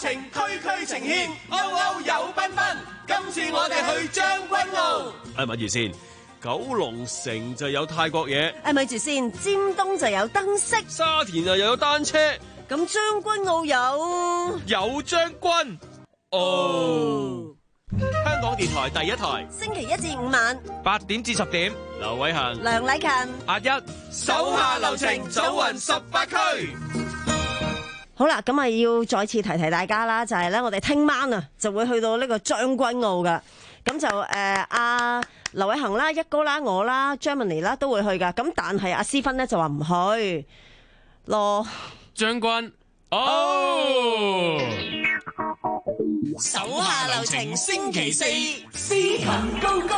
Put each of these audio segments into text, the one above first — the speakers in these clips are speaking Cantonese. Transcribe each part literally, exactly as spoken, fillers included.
情，區區呈現，歐歐有繽紛。今次我哋去將軍澳。 哎，咪住先，九龍城就有泰國嘢。 哎，咪住先，尖東就有燈飾， 沙田啊又有單車。 咁將軍澳有有將軍澳。香港電台第一台， 星期一至五晚八點至十點，劉偉恒、 梁禮勤、 阿一， 手下留情，走勻十八區。 好啦，咁啊要再次提提大家啦，就係咧，我哋聽晚啊就會去到呢個將軍澳噶，咁就誒阿劉偉恒啦、一哥啦、我啦、Germany 啦都會去噶，咁但係阿思芬咧就話唔去咯。 將軍哦， 手下留情，星期四斯勤高歌。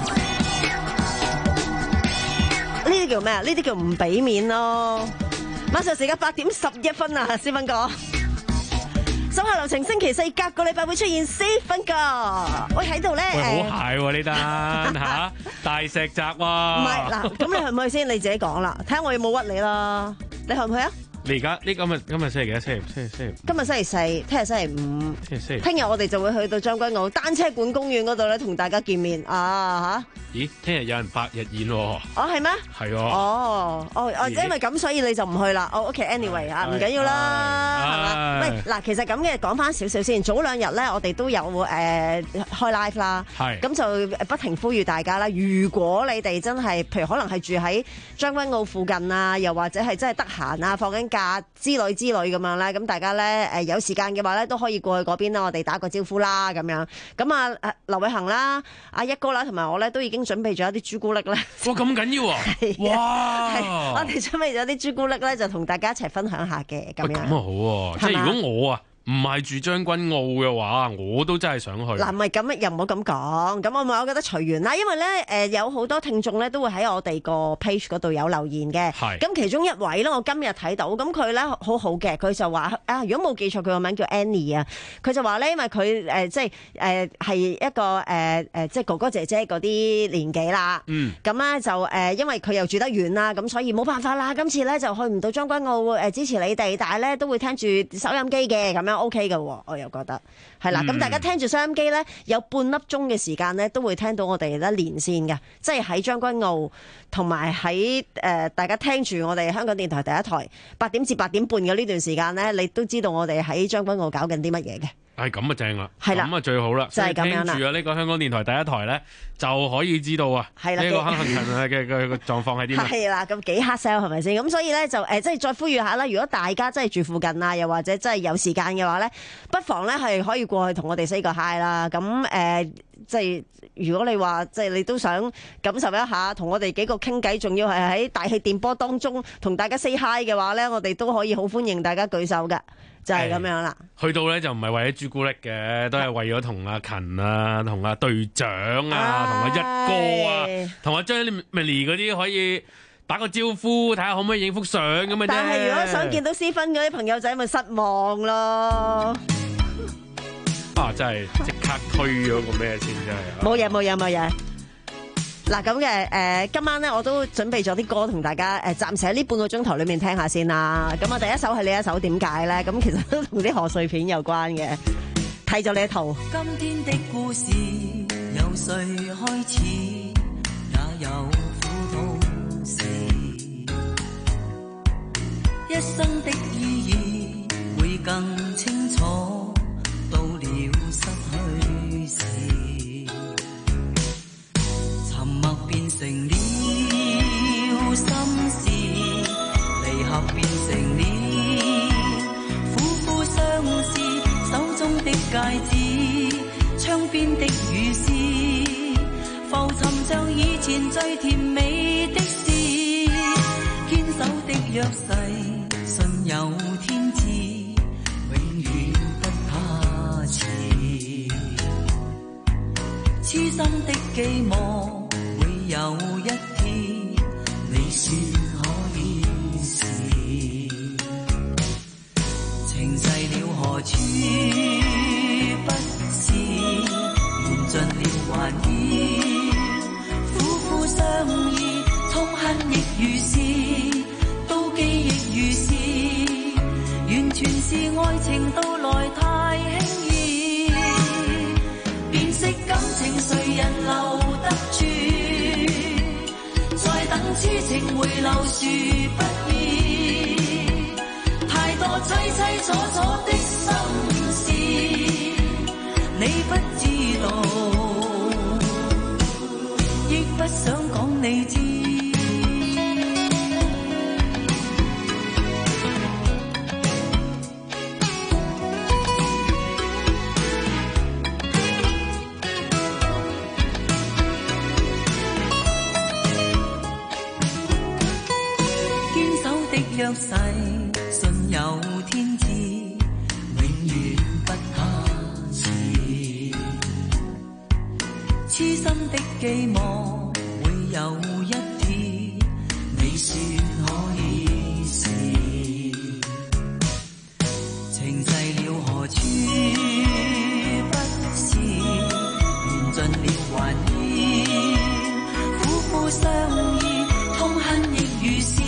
呢啲叫咩啊？呢啲叫唔俾面咯。馬上時間八點十一分啊，思芬哥。手下留情，星期四隔個禮拜會出現思芬哥。喂喺度咧， 喂好蟹喎呢單吓，大石砸喎。 唔係嗱，咁你去唔去先？你自己講啦，睇下我有冇屈你啦。你去唔去啊？ 你而家呢？今日今日星期幾啊？星期星期星期今日星期四，聽日星期五， 星期星期聽日我哋就會去到將軍澳單車館公園嗰度咧，同大家見面啊吓！咦，聽日有人百日宴喎？哦係咩？ 係喎。 哦哦哦，因為咁所以你就唔去啦。哦 ，OK，anyway 啊，唔緊要啦，係嘛？喂，嗱，其實咁嘅講翻少少先。早兩日咧，我哋都有誒開 live 啦， 係咁就不停呼籲大家啦。如果你哋真係，譬如可能係住喺將軍澳附近啊，又或者係真係得閒啊，放緊假之類之類咁樣咧，咁大家咧誒有時間嘅話咧，都可以過去嗰邊啦，我哋打個招呼啦，咁樣。咁啊，劉偉恒啦、阿一哥啦，同埋我咧都已經準備咗一啲朱古力咧。 哇，咁緊要啊！哇， 我哋準備咗啲朱古力咧，就同大家一齊分享下嘅咁樣。 咁啊好喎，即係如果我啊唔係住將軍澳嘅話，我都真係想去。 嗱，唔係咁，又唔好咁講。咁我咪我覺得隨緣啦，因為咧誒、呃、有好多聽眾咧都會喺我哋個 page 嗰度有留言嘅。 係。咁其中一位咧，我今日睇到，咁佢咧好好嘅，佢就話啊，如果冇記錯，佢個名叫 Annie 啊，佢就話咧，因為佢誒、呃、即係誒係一個誒誒、呃、即係哥哥姐姐嗰啲年紀啦。嗯。咁咧就誒、呃，因為佢又住得遠啦，咁所以冇辦法啦。今次咧就去唔到將軍澳誒支持你哋，但係咧都會聽住收音機嘅咁樣。O K 嘅，我又覺得係啦。咁、嗯、大家聽住收音機咧，有半粒鐘嘅時間咧，都會聽到我哋咧連線嘅，即係喺將軍澳同埋喺誒大家聽住我哋香港電台第一台八點至八點半嘅呢段時間咧，你都知道我哋喺將軍澳搞緊啲乜嘢嘅。 係咁啊正啦， 係啦， 咁啊最好啦， 就係咁樣啦。 聽住啊呢個香港電台第一台咧，就可以知道啊，呢個坑行人嘅嘅嘅狀況係點。 係啦，咁幾黑 sell 係咪先？咁所以咧就誒，即係再呼籲下啦。如果大家真係住附近啊，又或者真係有時間嘅話咧，不妨咧係可以過去同我哋 say 個 hi 啦。咁誒、呃，即係如果你話即係你都想感受一下，同我哋幾個傾偈，仲要係喺大氣電波當中同大家 say hi 嘅話咧，我哋都可以好歡迎大家舉手㗎。就係、是、咁樣啦。 去到咧就唔係為咗朱古力嘅，都係為咗同阿勤啊、同阿隊長啊、同阿一哥啊、同阿 Jamie 嗰啲可以打個招呼，睇下可唔可以影幅相咁嘅啫。 但係如果想見到思芬嗰啲朋友仔，咪失望咯。 啊！真係即刻推咗個咩先，真係。 冇嘢冇嘢冇嘢。嗱咁嘅誒，今晚咧我都準備咗啲歌同大家誒，暫時喺呢半個鐘頭裏面聽下先啦。咁啊，第一首係呢一首，點解咧？咁其實都同啲賀歲片有關嘅，睇咗呢一套。 今天的故事由誰開始，也有苦痛事，一生的意義會更清楚，到了失去時，沉默變成了心事，離合變成了苦苦相思，手中的戒指，窗邊的雨絲，浮沉像以前最甜美的事，堅守的約誓，信有天知，永遠不怕遲，痴心的寄望會有一天你說可以是，情逝了何處不是，緣盡了還要苦苦相依，痛恨亦如是，妒忌亦如是，緣全是愛情到來太輕易，辨識感情誰人留得住？再等痴情回流殊不易，太多淒淒楚楚的心事，你不知道，亦不想講你知。約誓信有天知，永遠不他遲。痴心的寄望會有一天，你說可以是。情逝了何處不是，緣盡了還厭，苦苦相依，痛恨亦如是。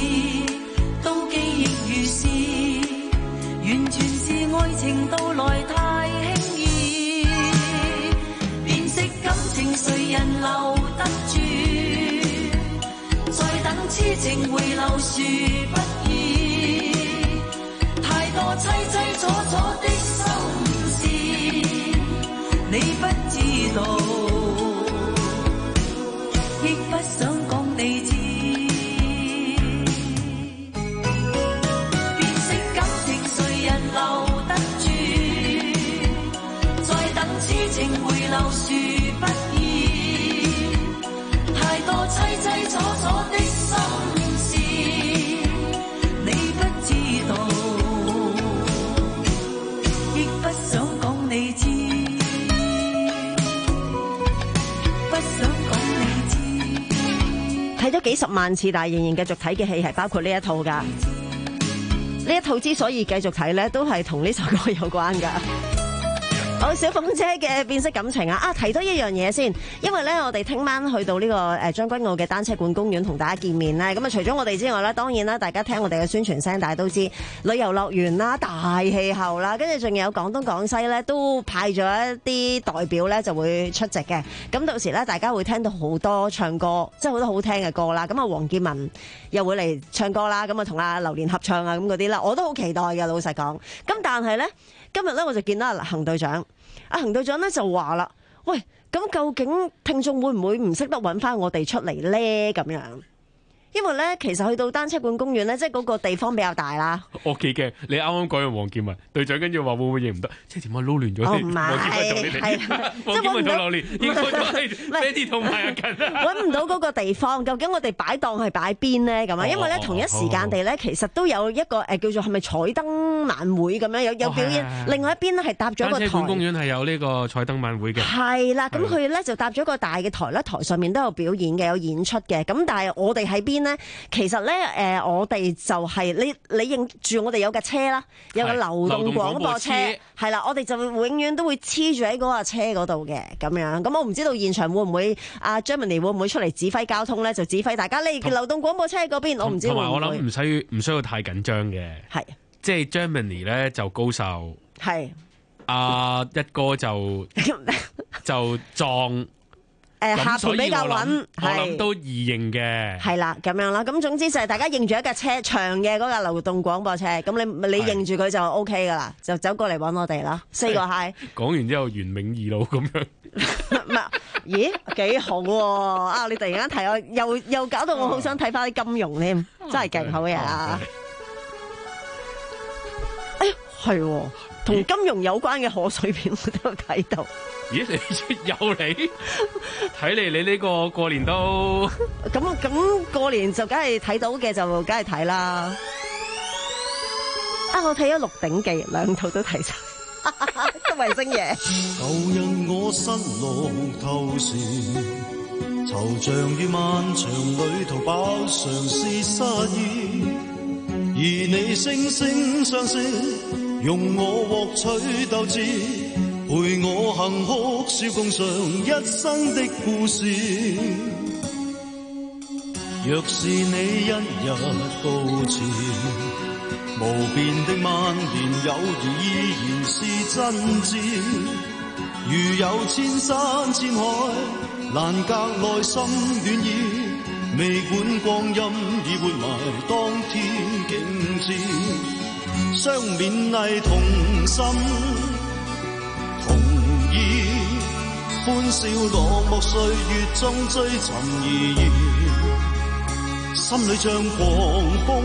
完全是愛情到來太輕易，辨識感情誰人留得住？再等痴情回流殊不易，太多淒淒楚楚的心事，你不知道，亦不想講你知。流殊不易，太多淒淒楚楚的心事，你不知道，亦不想講你知，不想講你知。 睇咗幾十萬次，但係仍然繼續睇嘅戲係包括呢一套㗎。呢一套之所以繼續睇咧，都係同呢首歌有關㗎。好，小鳳姐嘅辨識感情啊！啊，提多一樣嘢先，因為咧我哋聽晚去到呢個誒將軍澳嘅單車館公園同大家見面咧，咁啊除咗我哋之外咧，當然啦，大家聽我哋嘅宣傳聲，大家都知旅遊樂園啦、大氣候啦，跟住仲有廣東廣西咧都派咗一啲代表咧就會出席嘅。咁到時咧，大家會聽到好多唱歌，即係好多好聽嘅歌啦。咁啊，黃建文又會嚟唱歌啦，咁啊同阿榴蓮合唱啊咁嗰啲啦，我都好期待嘅，老實講。咁但係咧。今日咧我就見到阿行隊長，阿行隊長咧就話啦，喂，咁究竟聽眾會唔會唔識得揾翻我哋出嚟咧？咁樣，因為咧其實去到單車館公園咧，即係嗰個地方比較大啦。 我幾驚，你啱啱講完黃建文隊長，跟住話會唔會認唔得？即係點解撈亂咗？ 哦，唔係， 黃建文同榴蓮，應該都係 Betty 同埋阿近啊。 揾唔到嗰個地方，究竟我哋擺檔係擺邊咧？咁啊，因為咧同一時間地咧，其實都有一個誒叫做係咪彩燈晚會咁樣有有表演。哦、另外一邊咧係搭咗個台。單車館公園係有呢個彩燈晚會嘅。 係啦，咁佢咧就搭咗個大嘅台啦，台上面都有表演嘅，有演出嘅。咁但係我哋喺邊咧？其實咧誒、呃，我哋就係、是、你你認住我哋有架車啦，有個流動廣播車，係啦，我哋就永遠都會黐住喺嗰架車嗰度嘅咁樣。咁我唔知道現場會唔會阿 Germany 會唔會出嚟指揮交通咧？就指揮大家你流動廣播車嗰邊，我唔知會唔會。 同埋我諗唔需唔需要太緊張嘅，係即係 Germany 咧就高手，係阿、啊、一哥就就撞。誒下盤比較穩，我諗都易認嘅。係啦，咁樣啦。咁總之就係大家認住一架車長嘅嗰架流動廣播車，咁你你認住佢就 O K 噶啦，就走過嚟揾我哋啦。四個嗨。講完之後，袁永二路咁樣。唔係，咦幾好喎！啊，你突然間提我，又又搞到我好想睇翻啲金融添，真係勁好嘢啊！哎呀，係同金融有關嘅賀歲片我都有睇到。咦，你又嚟？睇嚟你呢個過年都咁咁過年就梗係睇到嘅就梗係睇啦。啊，我睇咗《鹿鼎記》兩套都睇晒，都係星爺。舊日我失落透視，惆悵於漫長旅途，飽嘗是失意，而你惺惺相惜，用我獲取鬥志。陪我行哭笑共嘗一生的故事，若是你一日告辭， 無邊的萬年友誼依然是真摯，如有千山千海，難隔內心暖意。未管光陰已活埋當天景致，相勉勵同心同意，歡笑落寞歲月中追尋意義，心裏像狂風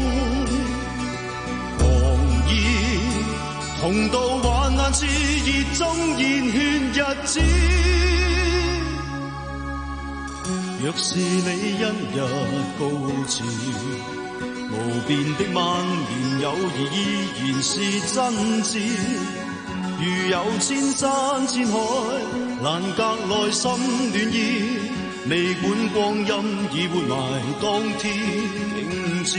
狂意，同渡患難熾熱中熱血日子。若是你因日高照，無邊的萬年友誼依然是真摯，如有千山千海，難隔內心暖意。未管光陰已活埋當天景致。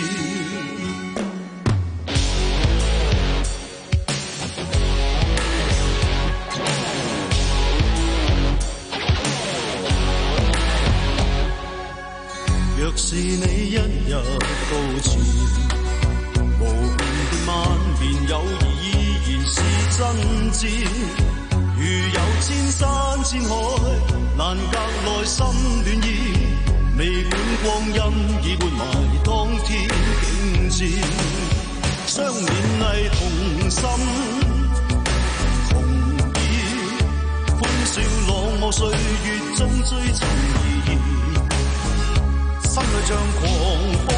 若是你一日高潮，無邊的萬年友誼依然是真摯，如有千山千海，難隔內心暖意。未管光陰已活埋當天景致，相勉勵同心同意，歡笑落寞歲月中追尋意義。心裏像狂風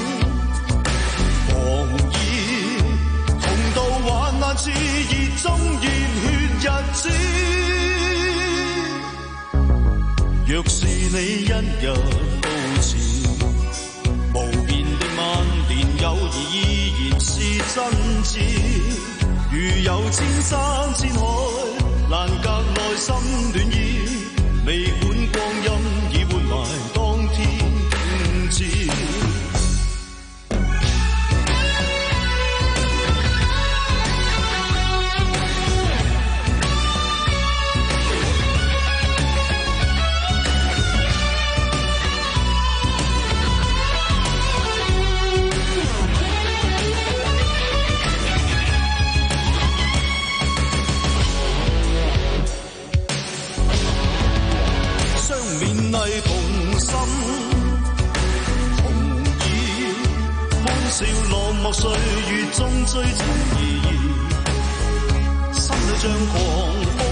狂意，同渡患難熾熱中熱血日子。若是你一日高潮，無邊的萬年友誼依然是真摯，如有千山千海，難隔內心暖意。未管光陰已活埋當天相勉勵同心笑落寞歲月中追尋意義，心裏像狂風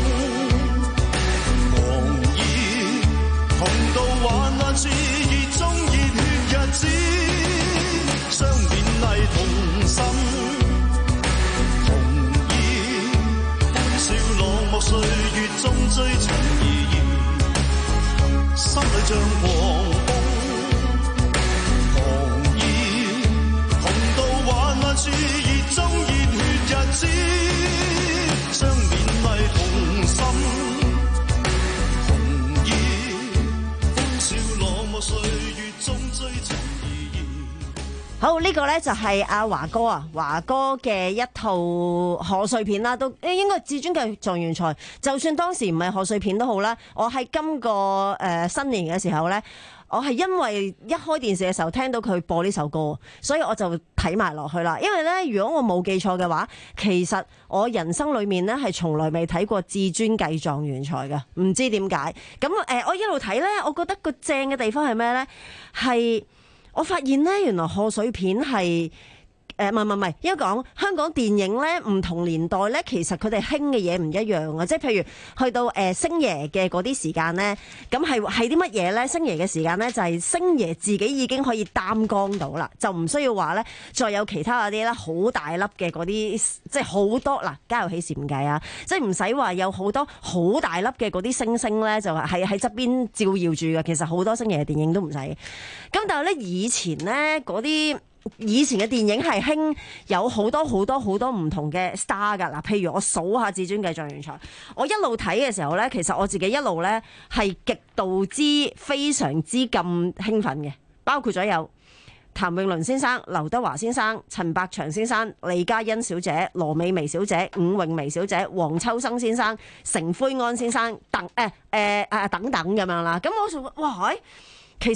狂意，同渡患難熾熱中熱血日子，相勉勵同心同意，歡笑落寞歲月中追尋意義，心裏像狂風熾熱中熱血日子，相勉勵同心同意，歡笑落寞歲月中追尋意義。 好，呢、這個呢就係阿華哥啊，華哥嘅一套賀歲片啦，都應該至尊嘅狀元賽。就算當時唔係賀歲片都好啦，我喺今個誒、呃、新年嘅時候呢。我係因為一開電視嘅時候聽到佢播呢首歌，所以我就睇埋落去啦。因為咧，如果我冇記錯嘅話，其實我人生裏面咧係從來未睇過至尊計狀元賽嘅，唔知點解。咁誒、呃，我一路睇咧，我覺得個正嘅地方係咩咧？係我發現咧，原來賀歲片係。誒唔係唔係唔係，應該講香港電影咧，唔同年代咧，其實佢哋興嘅嘢唔一樣啊！即係譬如去到誒星爺嘅嗰啲時間咧，咁係係啲乜嘢咧？星爺嘅時間咧，就係星爺自己已經可以擔綱到啦，就唔需要話咧再有其他嗰啲咧好大粒嘅嗰啲，即係好多嗱家有喜事唔計啊！即係唔使話有好多好大粒嘅嗰啲星星咧，就係喺喺側邊照耀住嘅。其實好多星爺嘅電影都唔使。咁但係咧以前咧嗰啲。以前嘅電影係興有好多好多好多唔同嘅 star 㗎嗱，譬如我數下至尊計狀元賽，我一路睇嘅時候咧，其實我自己一路咧係極度之非常之咁興奮嘅，包括咗有譚詠麟先生、劉德華先生、陳百祥先生、李嘉欣小姐、羅美薇小姐、伍詠薇小姐、黃秋生先生、成灰安先生等誒誒誒等等咁樣啦。咁我就哇，其實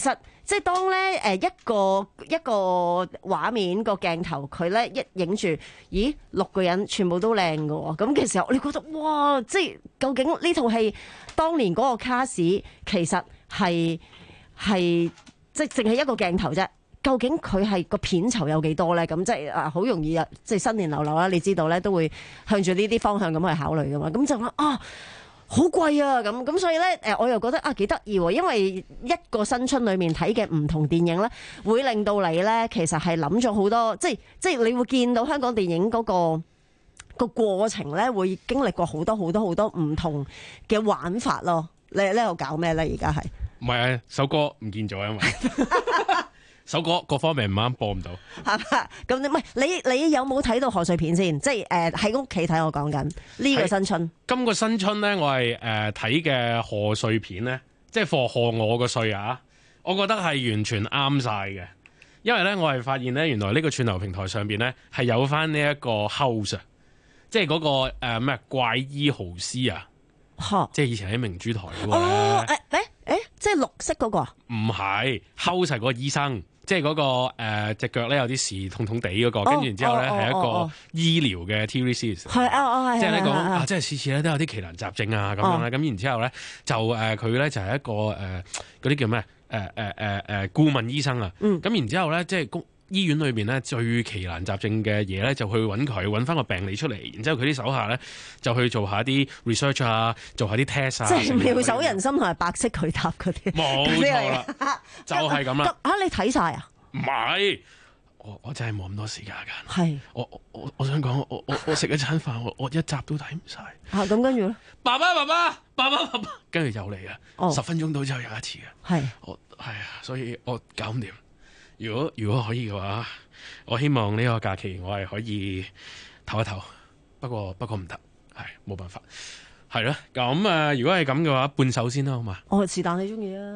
即係當咧誒一個一個畫面個鏡頭佢咧一影住，咦六個人全部都靚㗎喎，咁嘅時候你覺得哇！即係究竟呢套戲當年嗰個卡士其實係係即係淨係一個鏡頭啫。究竟佢係個片酬有幾多咧？咁即係啊，好容易啊，即係新年流流啦，你知道咧都會向住呢啲方向咁去考慮噶嘛。咁就話啊，好貴啊！咁咁所以咧誒，我又覺得啊幾得意喎，因為一個新春裏面睇嘅唔同電影咧，會令到你咧其實係諗咗好多，即係即係你會見到香港電影嗰個個過程咧，會經歷過好多好多好多唔同嘅玩法咯。你呢度搞咩咧？而家係唔係啊？首歌唔見咗，因為首歌各方面唔啱，播唔到。 係嘛？咁你唔係你你有冇睇到賀歲片先？即係誒喺屋企睇，我講緊呢個新春。 今個新春咧，我係誒睇嘅賀歲片咧，即係賀賀我個歲啊！我覺得係完全啱晒嘅，因為咧我係發現咧，原來呢個串流平台上邊咧係有翻呢一個 house 啊，即係嗰個誒咩怪醫豪斯啊， 嚇！ 即係以前喺明珠台嗰個哦咧。 誒誒誒，即係綠色嗰個啊？ 唔係 house 係嗰個醫生。即係嗰、那個誒隻腳咧有啲事痛痛地嗰、那個，跟住然之後咧係一個醫療嘅 T V series， 係啊啊係， 即係咧講啊，即係次次咧都有啲奇難雜症啊咁樣咧，咁、哦、然之後咧就誒佢咧就係一個誒嗰啲叫咩誒誒誒誒顧問醫生啊，咁、嗯、然之後咧即係公醫院裏邊咧最奇難雜症嘅嘢咧就去揾佢揾翻個病理出嚟，然之後佢啲手下咧就去做下啲 research 啊，做下啲 test 啊， 即係妙手仁心同埋白色巨塔嗰啲， 冇錯啦，就係咁啦。 啊，你睇晒啊？ 唔係，我我真係冇咁多時間㗎。 係， 我我我想講，我我我食一餐飯，我我一集都睇唔晒。 啊，咁跟住咧， 爸爸爸爸爸爸爸爸，跟住又嚟啊！ 哦、 十分鐘到之後有一次嘅。 係， 我係啊，所以我搞唔掂。如果如果可以嘅話，我希望呢個假期我係可以唞一唞。不過不過唔得，係冇辦法。係咯，咁啊，如果係咁嘅話，半首先啦，好嘛？ 哦，是但你中意啊。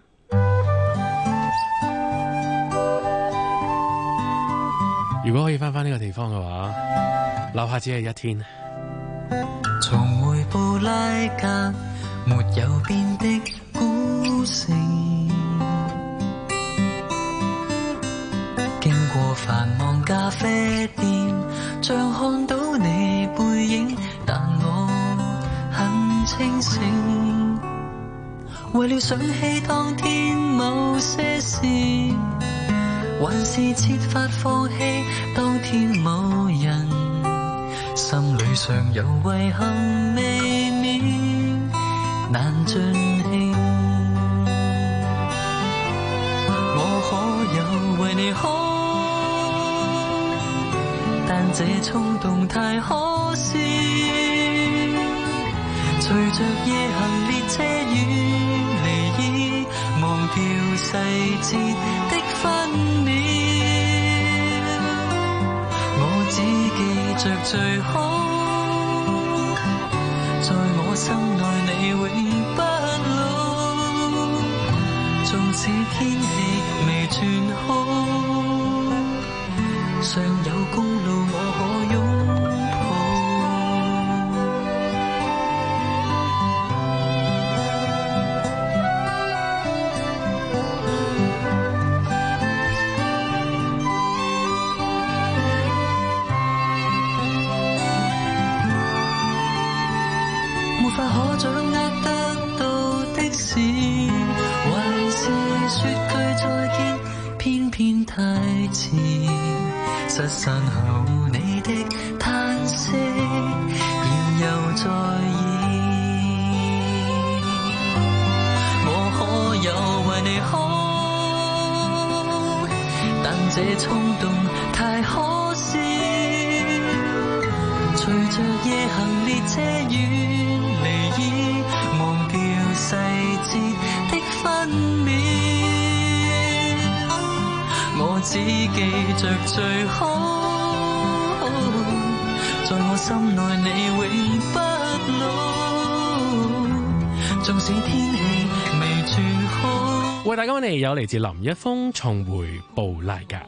如果可以翻返呢個地方嘅話，哪怕只係一天。 從回布拉格沒有變的古城，經過繁忙咖啡店，像看到你背影，但我很清醒。為了想起當天某些事，還是設法放棄當天某人，心裏尚有遺憾未免難盡興。我可有為你好，但這衝動太可笑。隨着夜行列車遠離，已忘掉細節的分秒，我只記着最好，在我心內你永不老。縱使天氣未轉好，尚有公路我可擁可掌握得到的事，還是說句再見，偏偏太遲。失散後你的嘆息，然又再現。我可有為你好，但這衝動太可笑。隨着夜行列車遠離，已忘掉細節的分秒，我只記着最好，在我心內你永不老。縱使天氣未轉好， 為大家揾嚟有嚟自林一峰《重回布拉格》。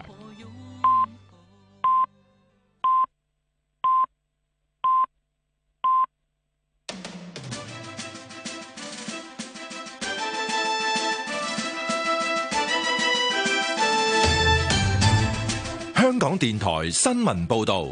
港電台新聞報道。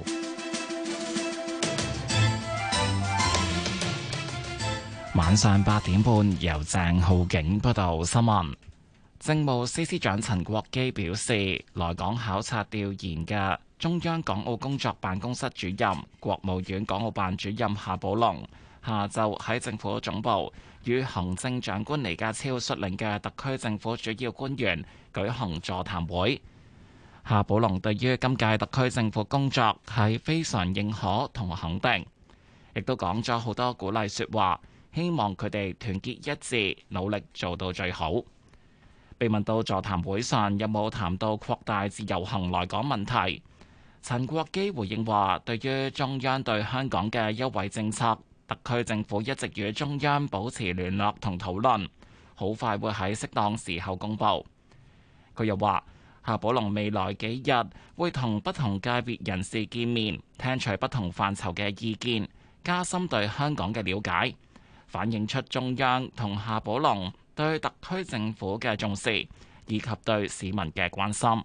晚上八點半，由鄭浩景報道新聞。政務司司長陳國基表示，來港考察調研嘅中央港澳工作辦公室主任、國務院港澳辦主任夏寶龍，下晝喺政府總部與行政長官李家超率領嘅特區政府主要官員舉行座談會。夏寶龍對於今屆特區政府工作係非常認可同肯定，亦都講咗好多鼓勵說話，希望佢哋團結一致，努力做到最好。被問到座談會上有冇談到擴大自由行來港問題，陳國基回應話，對於中央對香港嘅優惠政策，特區政府一直與中央保持聯絡同討論，好快會喺適當時候公佈。佢又話，夏寶龍未來幾日會同不同界別人士見面，聽取不同範疇嘅意見，加深對香港嘅了解，反映出中央同夏寶龍對特區政府嘅重視，以及對市民嘅關心。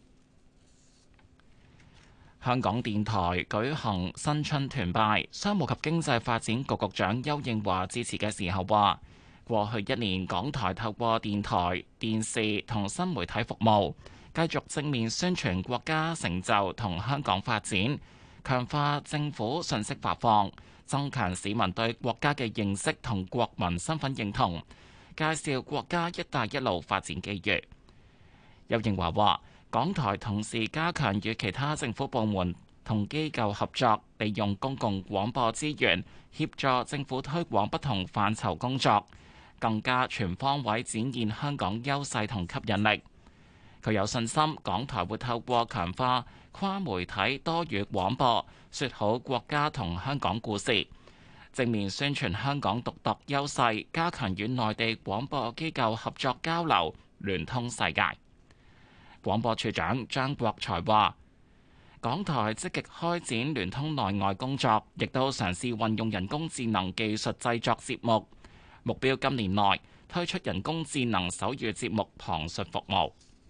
香港電台舉行新春團拜，商務及經濟發展局局長邱應華致辭嘅時候話，過去一年港台透過電台、電視同新媒體服務，繼續正面宣傳國家成就同香港發展，強化政府信息發放，增強市民對國家嘅認識同國民身份認同，介紹國家一帶一路發展機遇。邱應華話，港台同時加強與其他政府部門同機構合作，利用公共廣播資源協助政府推廣不同範疇工作，更加全方位展現香港優勢同吸引力。佢有信心，港台會透過強化跨媒體多語廣播，說好國家同香港故事，正面宣傳香港獨特優勢，加強與內地廣播機構合作交流，聯通世界。廣播處長張國才話，港台積極開展聯通內外工作，亦都嘗試運用人工智能技術製作節目，目標今年內推出人工智能手語節目旁述服務。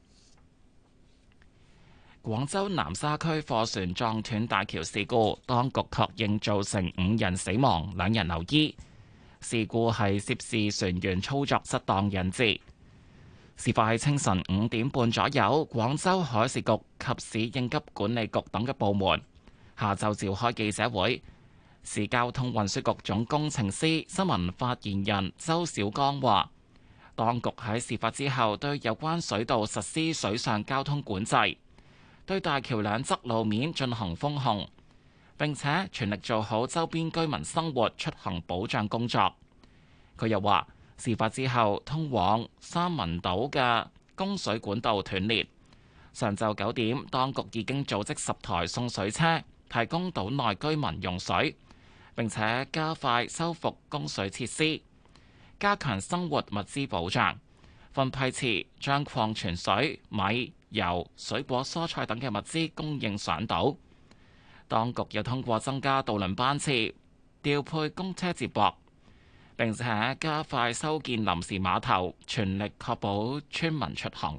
廣州南沙區貨船撞斷大橋事故，當局確認造成五人死亡，兩人留醫。事故係涉事船員操作失當引致。事發喺清晨五點半左右，廣州海事局及市應急管理局等嘅部門下晝召開記者會。市交通運輸局總工程師、新聞發言人周小剛話，當局喺事發之後對有關水道實施水上交通管制，對大橋兩側路面進行封控，並且全力做好周邊居民生活出行保障工作。佢又話，事發之後通往三文島嘅供水管道斷裂，上晝九點，當局已經組織十台送水車提供島內居民用水，並且加快修復供水設施，加強生活物資保障，分批次將礦泉水、米、油、水果、蔬菜等嘅物資供應上島。當局又通過增加渡輪班次、調配公車接駁，並且加快修建臨時碼頭，全力確保村民出行。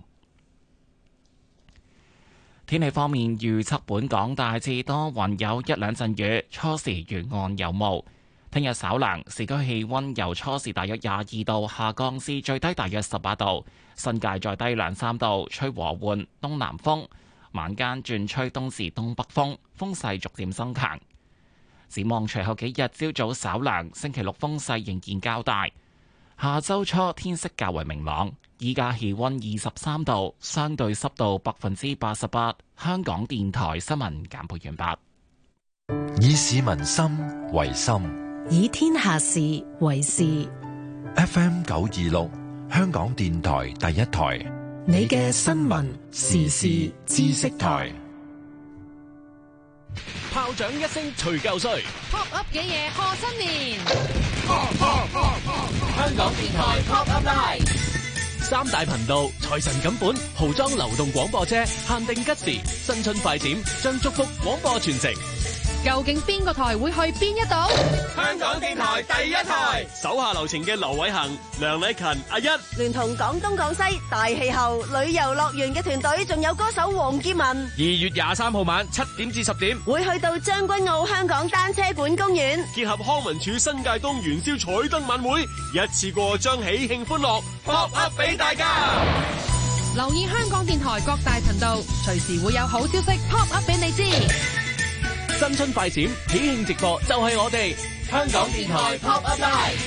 天氣方面預測，本港大致多雲，有一兩陣雨，初時沿岸有霧。聽日稍涼，市區氣溫由初時大約廿二度下降至最低大約十八度，新界再低兩三度，吹和緩東南風，晚間轉吹東至東北風，風勢逐漸增強。展望隨後幾日朝早稍涼，星期六風勢仍然較大。下周初天色較為明朗。依家氣溫二十三度，相對濕度百分之八十八。香港電台新聞簡報完畢。 以市民心為心， 以天下事為事。 F M 九二六，香港電台第一台， 你嘅新聞時事知識台。 炮仗一聲除舊歲 ，pop up 嘅嘢賀新年。 香港電台 pop up live，三大頻道財神錦本豪裝流動廣播車限定吉時新春快閃，將祝福廣播全城。 究竟邊個台會去邊一度？ 香港電台第一台，手下留情嘅劉偉恒、梁禮勤、阿一， 聯同廣東廣西大氣候旅遊樂園嘅團隊，仲有歌手黃劍文， 二月廿三號晚七點至十點， 會去到將軍澳香港單車館公園， 結合康文署新界東元宵彩燈晚會，一次過將喜慶歡樂 pop up 俾大家。 留意香港電台各大頻道，隨時會有好消息 pop up 俾你知。 新春快閃喜慶直播就係我哋香港電台 pop up live。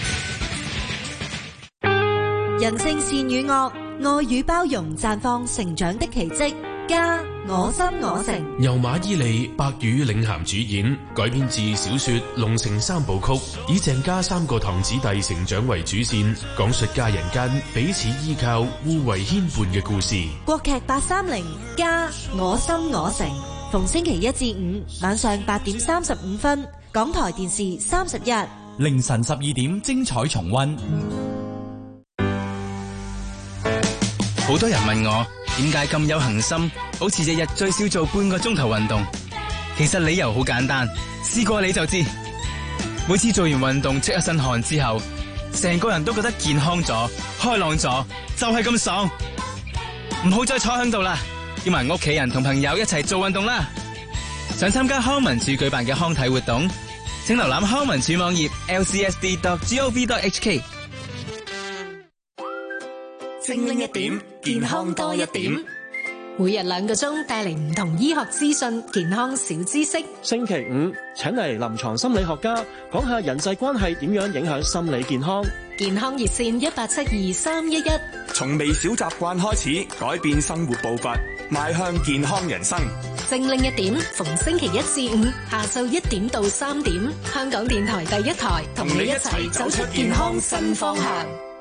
人性善與惡，愛與包容，綻放成長的奇蹟。家我心我城， 由馬伊琍、白宇領銜主演，改編自小說《龍城三部曲》，以鄭家三個堂子弟成長為主線，講述家人間彼此依靠、互為牽絆嘅故事。 國劇八三零家我心我城，逢星期一至五晚上八點三十五分，港台電視三十一， 凌晨十二點精彩重溫。 好多人問我點解咁有恒心，好似日日最少做半個鐘頭運動。其實理由好簡單，試過你就知。每次做完運動出一身汗之後，成個人都覺得健康咗、開朗咗，就係咁爽。唔好再坐喺度啦，叫埋屋企人同朋友一齊做運動啦。想參加康文署舉辦嘅康體活動，請瀏覽康文署網頁 l c s d dot gov dot h k。 精靈一點，健康多一點。 每日兩個鐘帶嚟唔同醫學資訊、健康小知識。 星期五請嚟臨床心理學家講下人際關係點樣影響心理健康。 健康熱線一八七二三一一。 從微小習慣開始，改變生活步伐，邁向健康人生。 精靈一點，逢星期一至五下晝一點到三點，香港電台第一台同你一齊走出健康新方向。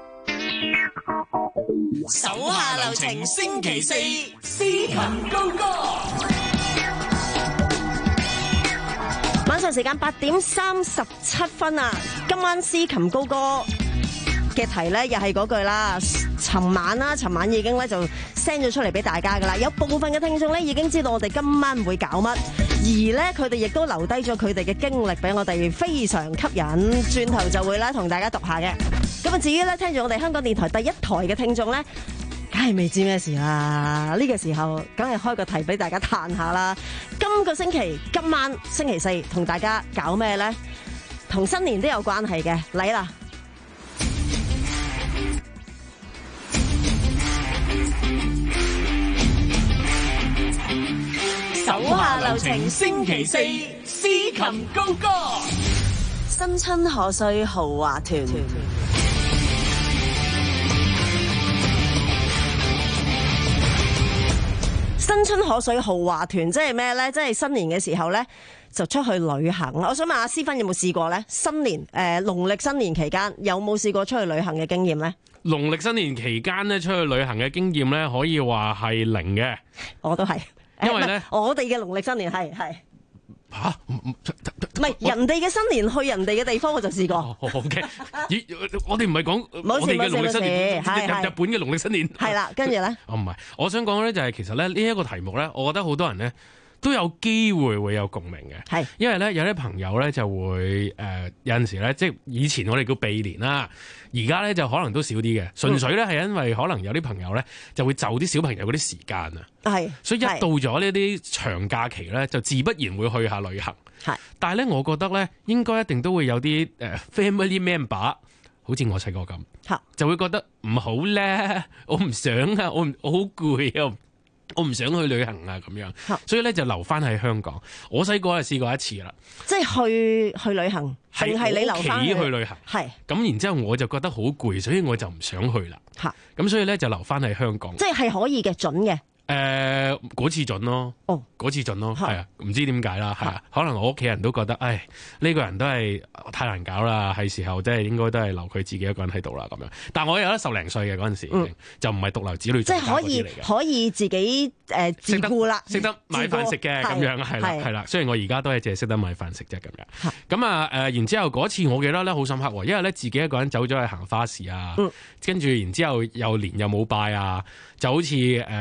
手下留情，星期四司琴高歌。 晚上時間八點三十七分啊！今晚司琴高歌嘅題咧，又係嗰句啦。尋晚啦，尋晚已經咧就 send 咗出嚟俾大家噶啦。有部分嘅聽眾咧已經知道我哋今晚會搞乜，而咧佢哋亦都留低咗佢哋嘅經歷俾我哋，非常吸引。轉頭就會咧同大家讀下嘅。咁啊，至於咧聽住我哋香港電台第一台嘅聽眾咧，梗係未知咩事啦。呢個時候梗係開個題俾大家嘆下啦。今個星期今晚星期四同大家搞咩咧？同新年都有關係嘅，嚟啦！ 手下留情，星期四司琴高歌。 新春賀歲豪華團。新春賀歲豪華團即係咩咧？即係新年嘅時候咧，就出去旅行。我想問下思芬有冇試過咧？新年誒，農曆新年期間有冇試過出去旅行嘅經驗咧？ 農曆新年期間咧，出去旅行嘅經驗咧，可以話係零嘅。 我都係， 因為咧， 我哋嘅農曆新年係係吓， 唔係人哋嘅新年去人哋嘅地方，我就試過。 好嘅，咦，我哋唔係講我哋嘅農曆新年，日日本嘅農曆新年係啦，跟住咧， 哦唔係，我想講咧就係其實咧呢一個題目咧，我覺得好多人咧都有機會會有共鳴嘅， 係因為咧有啲朋友咧就會誒、呃、有陣時咧，即係以前我哋叫避年啦，而家咧就可能都少啲嘅，純粹咧係因為可能有啲朋友咧就會就啲小朋友嗰啲時間啊， 係， 所以一到咗呢啲長假期咧，就自不然會去下旅行， 係， 但係咧我覺得咧應該一定都會有啲誒 family member， 好似我細個咁，就會覺得唔好咧，我唔想啊，我唔我好攰啊。我唔想去旅行啊，咁樣，所以咧就留翻喺香港。我細個係試過一次啦， 即係去去旅行，定係你留翻去旅行？係咁，然之後我就覺得好攰，所以我就唔想去啦。吓，咁所以咧就留翻喺香港。 即係係可以嘅，準嘅。 誒、呃，嗰次準咯，哦，嗰次準咯，係啊，唔知點解啦，係啊，可能我屋企人都覺得，唉，呢、這個人都係太難搞啦，係時候即係應該都係留佢自己一個人喺度啦，咁樣。但我有得十零歲嘅嗰陣時，嗯、就唔係獨留子女， 即係可以可以自己誒、呃、自顧啦， 識得買飯食嘅咁樣，係啦係啦。雖然我而家都係淨係識得買飯食啫咁樣。咁啊誒，然之後嗰次我記得咧好深刻，因為咧自己一個人走咗去行花市啊，跟、嗯、住然之後又年又冇拜啊，就好似誒剛才阿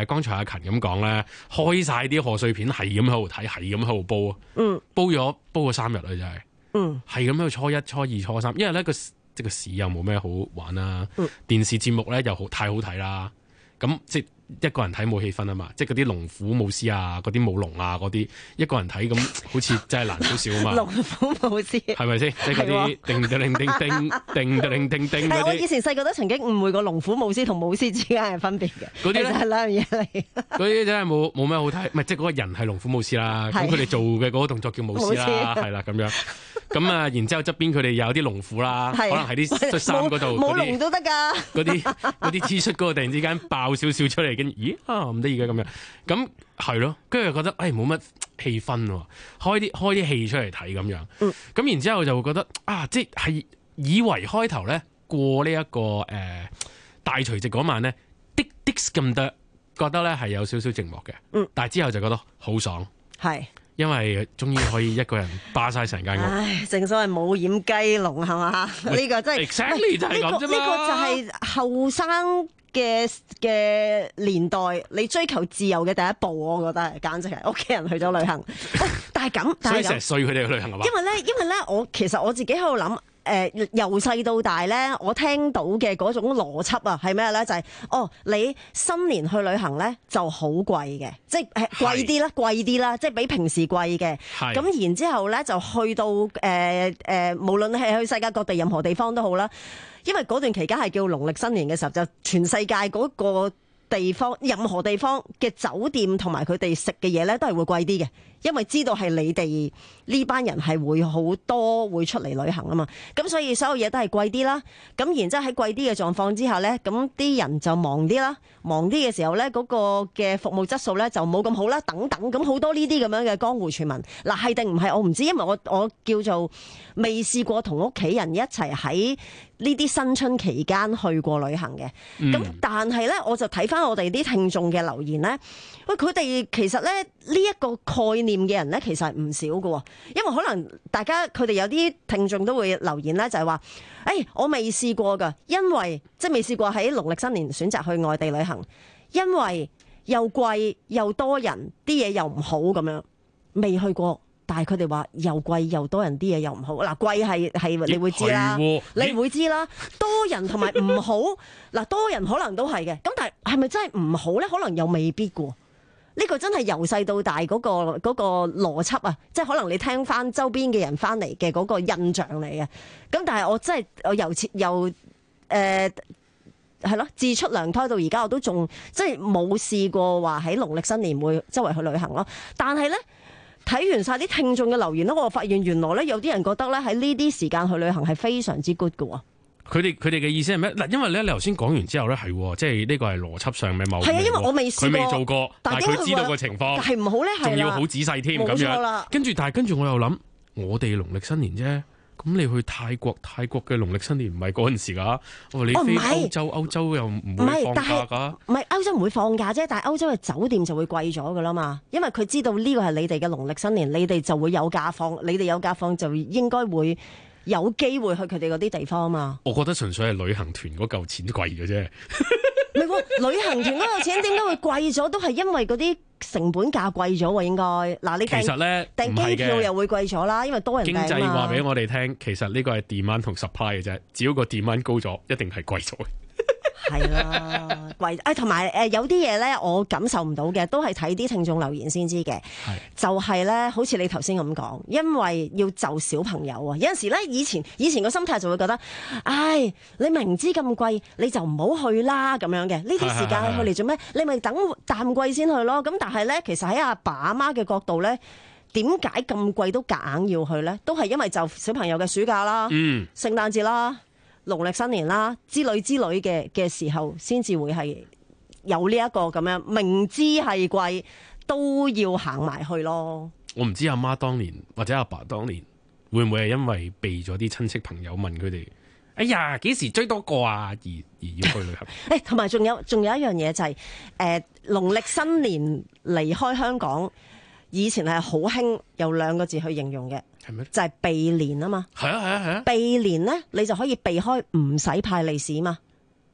勤咁講咧，開晒啲賀歲片係咁喺度睇，係咁喺度煲啊， 嗯， 煲咗煲咗三日啊，真係， 嗯， 係咁喺度初一、初二、初三，因為咧個即係個市又冇咩好玩啦， 嗯， 電視節目咧又好太好睇啦，咁即係一個人睇冇氣氛啊嘛，即係嗰啲龍虎武師啊，嗰啲舞龍啊，嗰啲一個人睇咁，好似真係難少少啊嘛。 龍虎武師係咪先？即係嗰啲叮叮叮叮叮叮叮叮嗰啲。 我以前細個都曾經誤會過龍虎武師同武師之間係分別嘅， 嗰啲咧係兩樣嘢嚟。 嗰啲真係冇冇咩好睇，唔係即係嗰個人係龍虎武師啦，咁佢哋做嘅嗰個動作叫武師啦，係啦咁樣。咁啊，然之後側邊佢哋有啲龍虎啦，可能喺啲恤衫嗰度冇龍都得㗎。 嗰啲嗰啲 T 恤嗰個突然之間爆少少出嚟，跟住咦啊唔得意嘅咁樣，咁係咯，跟住又覺得誒冇乜氣氛喎，開啲開啲戲出嚟睇咁樣，咁、嗯、然之後就會覺得啊，即係以為開頭咧過呢、這、一個誒、呃、大除夕嗰晚咧，啲啲咁多覺得咧係有少少寂寞嘅，嗯，但係之後就覺得好爽，係。因為終於可以一個人霸晒成間屋。 唉，正所謂冇掩雞籠係嘛？呢個真係 exactly 就係咁啫嘛。 呢個就係後生嘅嘅年代，你追求自由嘅第一步，我覺得係簡直係屋企人去咗旅行。但係咁， 所以成日衰佢哋去旅行係嘛？ 因為咧，因為咧，我其實我自己喺度諗。誒由細到大咧，我聽到嘅嗰種邏輯啊，係咩咧？就係、是、哦，你新年去旅行咧就好貴嘅，即係貴啲啦，貴啲啦，即係比平時貴嘅。咁然之後咧就去到誒誒、呃呃，無論係去世界各地任何地方都好啦，因為嗰段期間係叫農曆新年嘅時候，就全世界嗰個地方任何地方嘅酒店同埋佢哋食嘅嘢咧都係會貴啲嘅。因為知道係你哋呢班人係會好多會出嚟旅行啊嘛，咁所以所有嘢都係貴啲啦。咁然之後喺貴啲嘅狀況之下呢，咁啲人就忙啲啦，忙啲嘅時候呢，嗰個嘅服務質素呢就冇咁好啦，等等咁好多呢啲咁樣嘅江湖傳聞。嗱係定唔係我唔知，因為我我叫做未試過同屋企人一齊喺呢啲新春期間去過旅行嘅。咁、嗯、但係呢，我就睇翻我哋啲聽眾嘅留言呢，喂佢哋其實呢，呢一個概念嘅人咧，其實係唔少嘅，因為可能大家佢哋有啲聽眾都會留言咧，就係話，誒，我未試過噶，因為即係未試過喺農曆新年選擇去外地旅行，因為又貴又多人，啲嘢又唔好咁樣，未去過。但係佢哋話又貴又多人，啲嘢又唔好。嗱，貴係係你會知啦，你會知啦，多人同埋唔好。嗱，多人可能都係嘅，咁但係係咪真係唔好咧？可能又未必嘅。呢個真係由細到大嗰個嗰個邏輯啊，即係可能你聽翻周邊嘅人翻嚟嘅嗰個印象嚟嘅。咁但係我真係我由由誒係咯，自出娘胎到而家，我都仲即係冇試過話喺農曆新年會周圍去旅行咯。但係咧睇完晒啲聽眾嘅留言咧，我發現原來咧有啲人覺得咧喺呢啲時間去旅行係非常之 good 嘅喎。佢哋佢哋嘅意思係咩？嗱，因為咧，你頭先講完之後咧，係即係呢個係邏輯上嘅謬誤。係啊，因為我未試過，佢未做過，但係佢知道個情況係唔好咧，仲要好仔細添咁樣。跟住，但係跟住我又諗，我哋農曆新年啫，咁你去泰國，泰國嘅農曆新年唔係嗰陣時㗎。哦，你飛歐洲，歐洲又唔會放假㗎。唔係歐洲唔會放假啫，但係歐洲嘅酒店就會貴咗㗎啦嘛。因為佢知道呢個係你哋嘅農曆新年，你哋就會有假放，你哋有假放就應該會。有機會去佢哋嗰啲地方啊嘛！ 我覺得純粹係旅行團嗰嚿錢貴咗啫。 唔係喎，旅行團嗰嚿錢點解會貴咗？都係因為嗰啲成本價貴咗喎，應該嗱你訂其實咧訂機票又會貴咗啦，因為多人訂啊嘛。經濟話俾我哋聽，其實呢個係 demand 同 supply 嘅啫，只要個 demand 高咗，一定係貴咗。 係啦，貴誒，同埋誒有啲嘢咧，我感受唔到嘅，都係睇啲聽眾留言先知嘅。就係咧，好似你頭先咁講，因為要就小朋友啊，有陣時咧，以前以前個心態就會覺得，唉，你明知咁貴，你就唔好去啦咁樣嘅。呢啲時間去嚟做咩？你咪等淡季先去咯。咁但係咧，其實喺阿爸阿媽嘅角度咧，點解咁貴都夾硬要去咧？都係因為就小朋友嘅暑假啦，嗯，聖誕節啦。農曆新年啦之類之類嘅嘅時候，先至會係有呢一個咁樣，明知係貴都要行埋去咯。 我唔知阿媽當年或者阿爸當年會唔會係因為避咗啲親戚朋友問佢哋，哎呀幾時追多個啊，而而要去旅行？ 誒，同埋仲有仲有一樣嘢就係、是，誒、呃，農曆新年離開香港，以前係好興有兩個字去形容嘅。係咩？就係避年啊嘛。係啊係啊係啊。避年咧，你就可以避開唔使派利是嘛。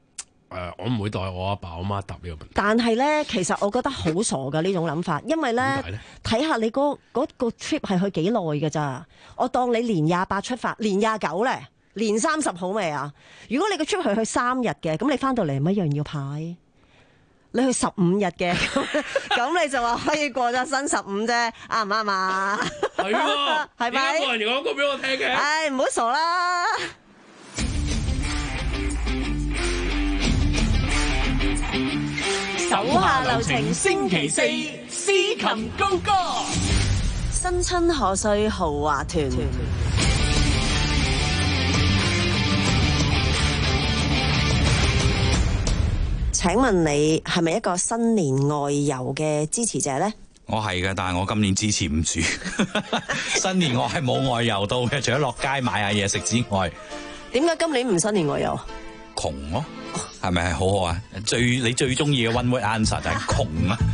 誒，我唔會代我阿爸我媽答呢個問題。 但係咧，其實我覺得好傻㗎呢種諗法，因為咧睇下你嗰、嗰、嗰個 trip 係去幾耐㗎咋？我當你年廿八出發，年廿九咧，年三十好未啊？如果你個 trip 係去三日嘅，咁你翻到嚟乜樣要排？你去十五日嘅，咁你就話可以過咗新十五啫，啱唔啱啊？ 係喎， 係咪？ 點解冇人講過俾我聽嘅？ 唉，唔好傻啦！ 手下留情，星期四司琴高歌， 新春賀歲豪華團。請問你係咪一個新年外遊嘅支持者呢？ 我係嘅，但係我今年支持唔住。新年我係冇外遊到嘅，除咗落街買下嘢食之外。 點解今年唔新年外遊？ 窮咯，係咪係好好啊？最你最中意嘅 one word answer 就係窮啊！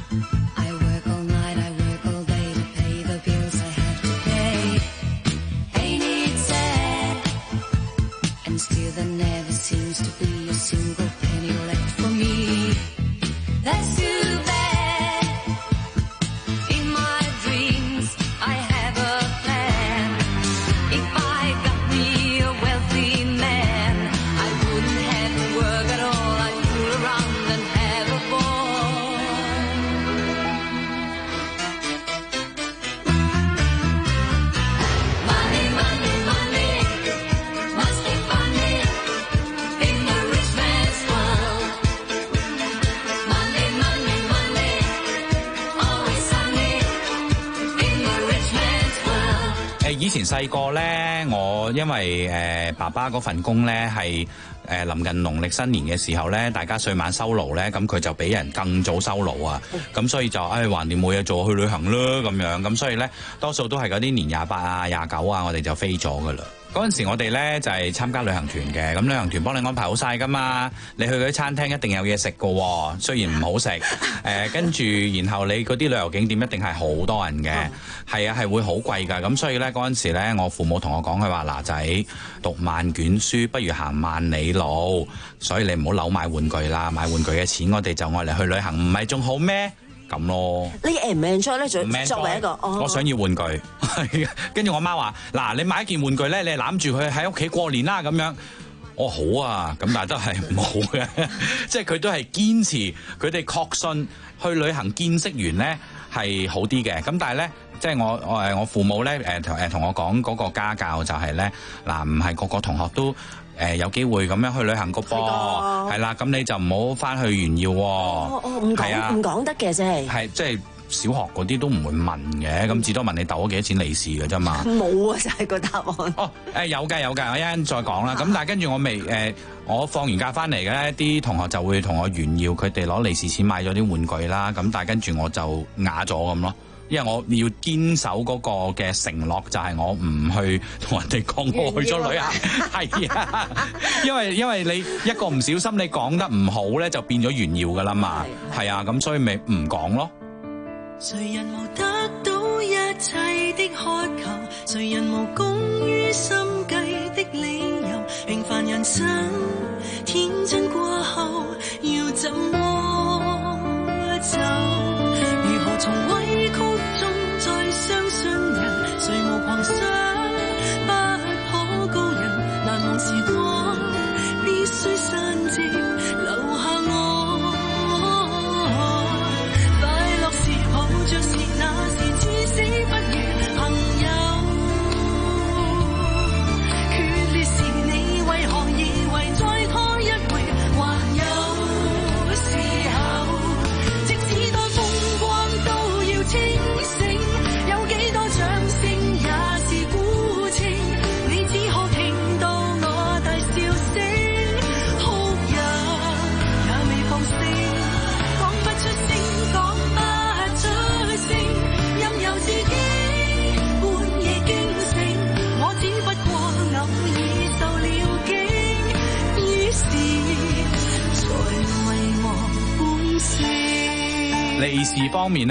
以前細個咧，我因為誒、呃、爸爸嗰份工咧係誒臨近農曆新年嘅時候咧，大家歲晚收爐咧，咁佢就比人更早收爐啊，咁所以就誒橫掂冇嘢做，去旅行啦咁樣，咁所以咧多數都係嗰啲年廿八啊、廿九啊，我哋就飛咗噶啦。嗰陣時我哋咧就係參加旅行團嘅，咁旅行團幫你安排好晒噶嘛，你去嗰啲餐廳一定有嘢食噶喎，雖然唔好食，誒跟住然後你嗰啲旅遊景點一定係好多人嘅，係啊係會好貴㗎，咁所以咧嗰陣時咧我父母同我講，佢話嗱仔讀萬卷書不如行萬里路，所以你唔好扭買玩具啦，買玩具嘅錢我哋就愛嚟去旅行，唔係仲好咩？咁咯， 你 enjoy 咧，作作為一個，哦、 我想要玩具，係跟住我媽話：嗱，你買一件玩具咧，你攬住佢喺屋企過年啦咁樣。我、哦、好啊，咁但係都係唔好嘅，即係佢都係堅持，佢哋確信去旅行見識完咧係好啲嘅。咁但係咧，即係我我誒我父母咧誒誒同我講嗰個家教就係咧，嗱唔係個個同學都誒、呃、有機會咁樣去旅行個噃，係啦，咁你就唔好翻去炫耀喎。 哦哦，唔講唔講得嘅啫。係即係。小學嗰啲都唔會問嘅，咁至多問你鬥咗幾多錢利是嘅啫嘛。 冇啊，就係個答案。 哦，誒有㗎有㗎，我一陣再講啦。咁但係跟住我未誒、呃，我放完假翻嚟嘅啲同學就會同我炫耀，佢哋攞利是錢買咗啲玩具啦。咁但係跟住我就啞咗咁咯，因為我要堅守嗰個嘅承諾，就係我唔去同人哋講我去咗旅行。係啊，因為因為你一個唔小心你講得唔好咧，就變咗炫耀㗎啦嘛。係啊，咁所以咪唔講咯。 誰人無得到一切的渴求，誰人無功於心計的理由，平凡人生天真過後要怎麼走，如何從委曲中再相信人，誰無狂想不可告人，難忘時光必須散寂留下我，就是那時至死不渝朋友，決裂時你為何以為再拖一回，還有時候，即使多風光都要清醒，有幾多掌聲也是孤清，你只可聽到我大笑聲，哭泣也未放聲，講不出聲，講不任由自己半夜驚醒，我只不過偶爾受了驚，於是才遺忘本性。 利是方面咧，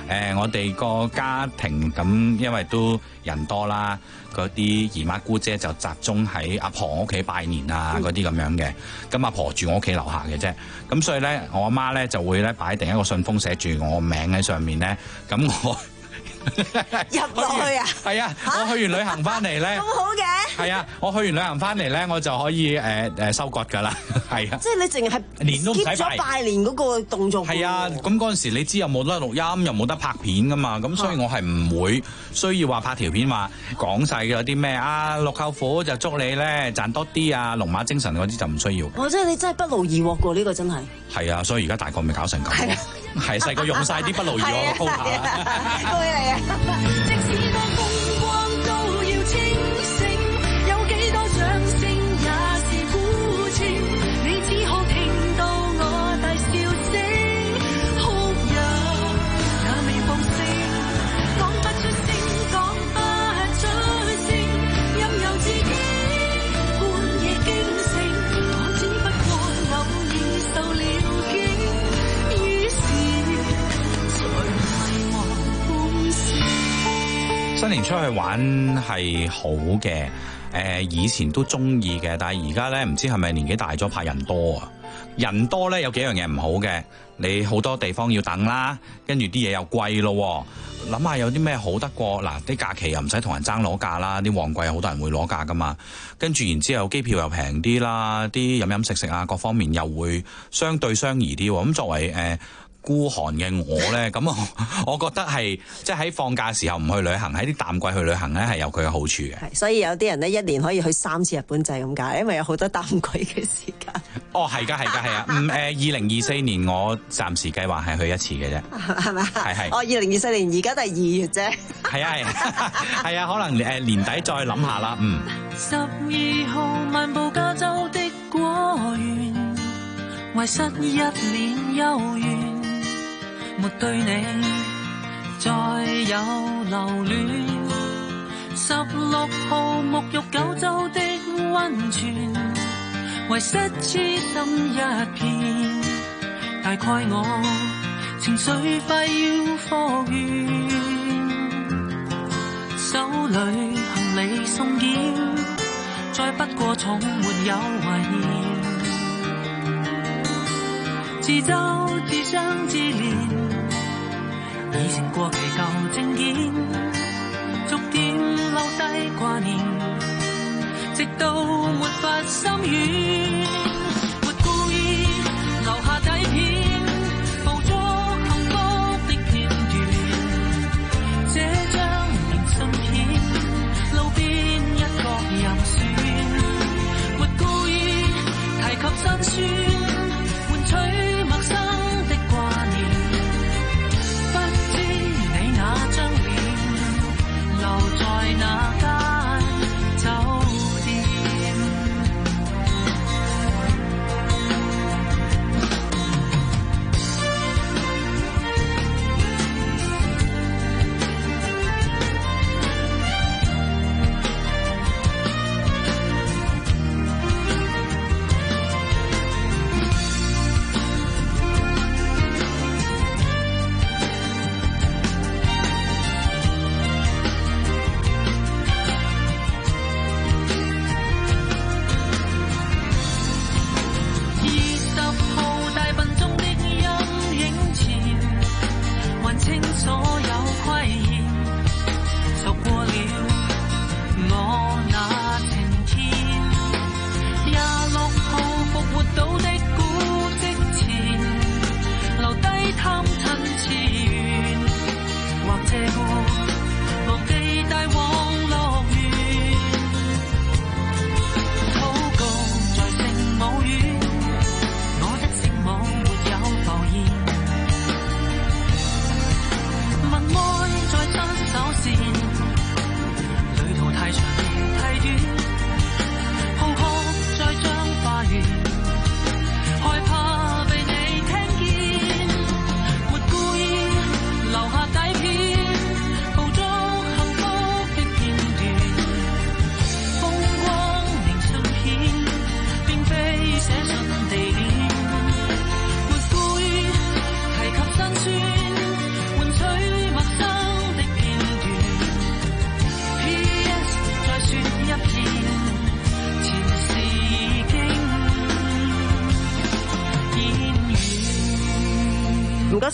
呃、我哋個家庭咁，因為都人多啦，嗰啲姨媽姑姐就集中喺阿婆屋企拜年啊，嗰啲咁樣嘅。咁阿婆住我屋企樓下嘅啫，咁所以咧，我阿媽咧就會咧擺定一個信封寫住我名喺上面咧，咁我。 入落去啊！ 係啊，我去完旅行翻嚟咧， 咁好嘅。 係啊，我去完旅行翻嚟咧，我就可以誒誒、呃、收割㗎啦。係啊， 即係你淨係年都唔使拜咗拜年嗰個動作。 係啊，咁嗰陣時你知又冇得錄音，又冇得拍片㗎嘛，咁所以我係唔會需要話拍條片話講晒嘅啲咩啊，六舅父就祝你咧賺多啲啊，龍馬精神嗰啲就唔需要。 哦，即係你真係不勞而獲㗎，呢個真係。 係啊，所以而家大個咪搞成咁咯。係細個用晒啲不勞而獲嘅 quota。 恭喜你啊！ 即使多風光都要清醒，有幾多掌聲也是苦情，你只可聽到我大笑聲，哭也也未放聲，講不出聲，講不出聲，任由自己半夜驚醒，我只不過偶爾受了驚，於是才迷惘半時。 新年出去玩係好嘅，誒、呃、以前都中意嘅，但係而家咧唔知係咪年紀大咗怕人多啊？人多咧有幾樣嘢唔好嘅，你好多地方要等啦，跟住啲嘢又貴咯，諗下有啲咩好得過嗱？啲假期又唔使同人爭攞假啦，啲旺季好多人會攞假噶嘛，跟住然之後機票又平啲啦，啲飲飲食食啊各方面又會相對相宜啲喎，咁作為誒、呃孤寒嘅我咧，咁我我覺得係即係喺放假時候唔去旅行，喺啲淡季去旅行咧係有佢嘅好處嘅。 係，所以有啲人咧一年可以去三次日本就係咁解，因為有好多淡季嘅時間。 哦，係㗎，係㗎，係啊。嗯誒，二零二四年我暫時計劃係去一次嘅啫。 係咪？ 係係。 哦，二零二四年而家都係二月啫。 係啊係，係啊，可能誒年底再諗下啦。嗯。 十二號漫步加州的果園，遺失一年幽怨。沒對你再有留戀，十六號沐浴九州的溫泉，遺失痴心一片，大概我情緒快要復原，手裏行李送檢，再不過重沒有遺言，自嘲自傷自憐，已成過期舊證件，逐漸留低掛念，直到沒法心軟，沒故意留下底片，捕捉幸福的片段，這張明信片，路邊一角又算，沒故意提及辛酸，換取陌生的掛念。那張臉留在那間酒店。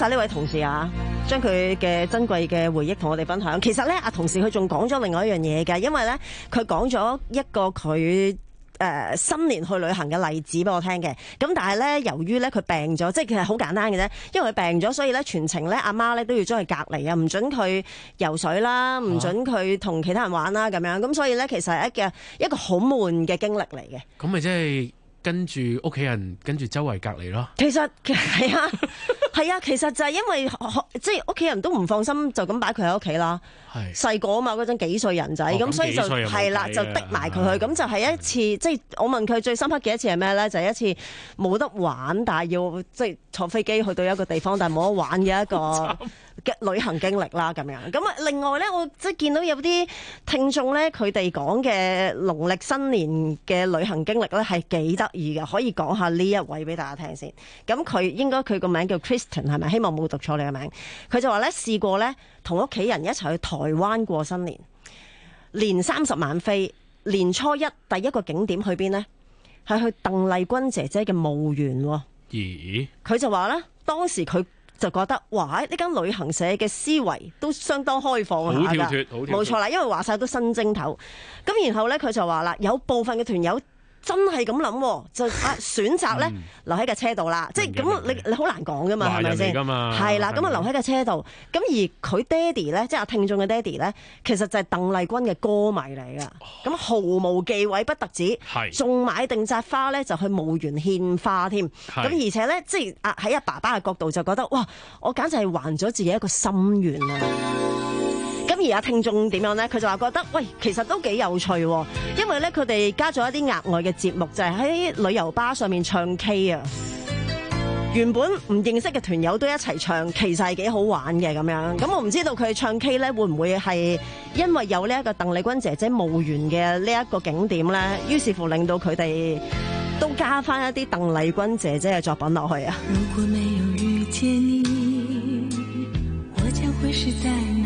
晒呢位同事啊，將佢嘅珍貴嘅回憶同我哋分享。其實咧，阿同事佢仲講咗另外一樣嘢嘅，因為咧佢講咗一個佢。誒、呃、新年去旅行嘅例子俾我聽嘅，咁但係咧，由於咧佢病咗，即係其實好簡單嘅啫，因為佢病咗，所以咧全程咧阿媽咧都要將佢隔離啊，唔准佢游水啦，唔准佢同其他人玩啦，咁樣，咁所以咧其實係一個一個好悶嘅經歷嚟嘅。 咁咪即係跟住屋企人跟住周圍隔離咯。 其實係啊，係啊，其實就係因為即係屋企人都唔放心，就咁擺佢喺屋企啦。係細個啊嘛，嗰陣幾歲人仔，咁、哦、所以就係啦，就逼埋佢去，咁就係一次，即係我問佢最深刻嘅一次係咩咧？就係、是、一次冇得玩，但係要即係坐飛機去到一個地方，但係冇得玩嘅一個嘅旅行經歷啦，咁樣。咁啊，另外咧，我即係見到有啲聽眾咧，佢哋講嘅農曆新年嘅旅行經歷咧係幾得意嘅，可以講下呢一位俾大家聽先。咁佢應該佢個名叫 Kristen 係咪？希望冇讀錯你嘅名。佢就話咧試過咧同屋企人一齊去台灣過新年，年三十晚飛，年初一第一個景點去邊呢？係去鄧麗君姐姐嘅墓園。 咦？佢就話咧，當時佢就覺得，哇！呢間旅行社嘅思維都相當開放啊， 好跳脫，好跳脫， 冇錯啦，因為話晒都新正頭。咁然後咧，佢就話啦，有部分嘅團友真係咁諗，就啊選擇咧留喺架車度啦，即係咁你你好難講噶嘛，係咪先？係啦，咁啊留喺架車度，咁而佢爹哋咧，即係阿聽眾嘅爹哋咧，其實就係鄧麗君嘅歌迷嚟噶，咁、哦、毫無忌諱不特止，仲買定紮花咧就去墓園獻花添，咁而且咧即係啊喺阿爸爸嘅角度就覺得哇，我簡直係還咗自己一個心願啊！咁而家聽眾點樣咧？佢就話覺得，喂，其實都幾有趣，因為咧佢哋加咗一啲額外嘅節目，就係、是、喺旅遊巴上面唱 K 啊。原本唔認識嘅團友都一齊唱，其實係幾好玩嘅咁樣。咁我唔知道佢唱 K 咧會唔會係因為有呢一個鄧麗君姐姐墓園嘅呢一個景點咧，於是乎令到佢哋都加翻一啲鄧麗君姐姐嘅作品落去啊。 如果沒有遇見你，我將會是在哪？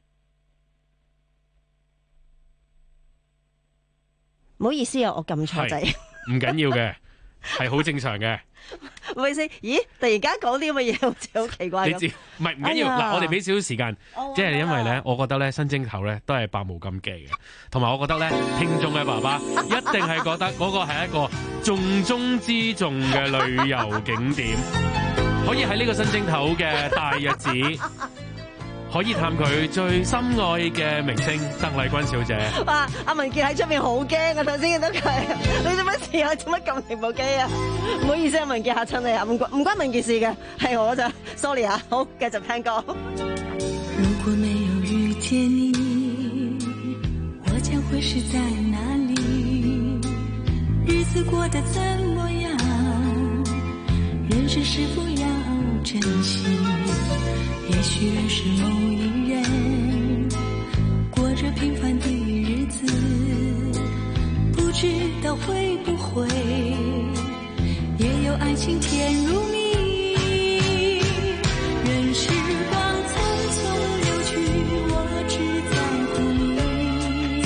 唔好意思啊，我撳錯掣。 唔緊要嘅，係好正常嘅。 唔好意思，咦？突然間講啲咁嘅嘢，好似好奇怪咁。 你知唔係唔緊要嗱、哎，我哋俾少少時間，即係因為咧，我覺得咧新正頭咧都係百無禁忌嘅，同埋我覺得咧聽眾嘅爸爸一定係覺得嗰個係一個重中之重嘅旅遊景點，可以喺呢個新正頭嘅大日子。可以探佢最心愛嘅明星鄧麗君小姐。 哇！阿文傑喺出面好驚啊！頭先見到佢，你做乜事啊？做乜撳停部機啊？唔好意思，阿文傑嚇親你啊！唔關唔關文傑事嘅，係我咋 sorry 啊！好，繼續聽歌。 如果沒有遇見你，我將會是在哪裡？日子過得怎麼樣？人生是否要珍惜？也許認識某一人，過着平凡的日子，不知道會不會也有愛情甜如蜜。任時光匆匆流去，我只在乎你，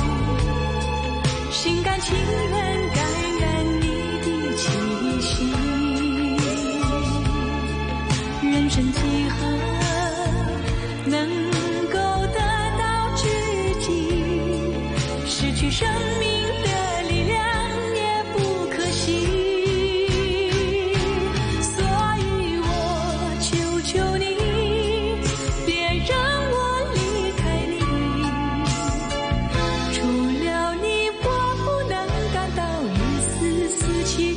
心甘情願感染你的氣息。人生幾何能夠得到知己，失去生命的力量也不可惜，所以我求求你，別讓我離開你，除了你我不能感到一絲絲情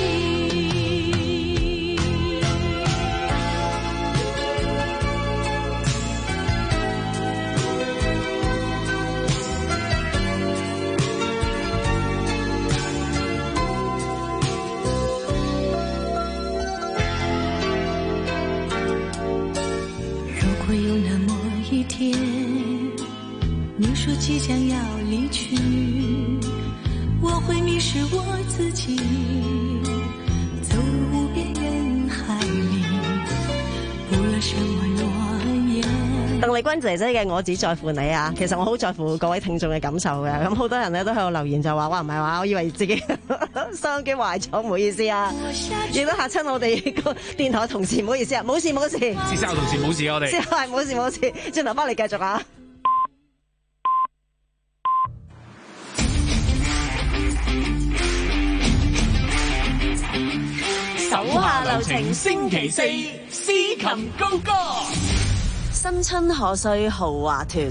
你說即將要離去，我會迷失我自己，走入無邊人海裡，不論什麼諾言。 鄧鄧麗君姐姐嘅我只在乎你啊，其實我好在乎各位聽眾嘅感受嘅。咁好多人咧都喺度留言就話：哇，唔係話，我以為自己收音機壞咗，唔好意思啊，亦都嚇親我哋個電台同事，唔好意思啊，冇事冇事。 先生同事冇事啊，我哋先係冇事冇事，轉頭翻嚟繼續啊！ 手下留情，星期四司琴高歌， 新春賀歲豪華團。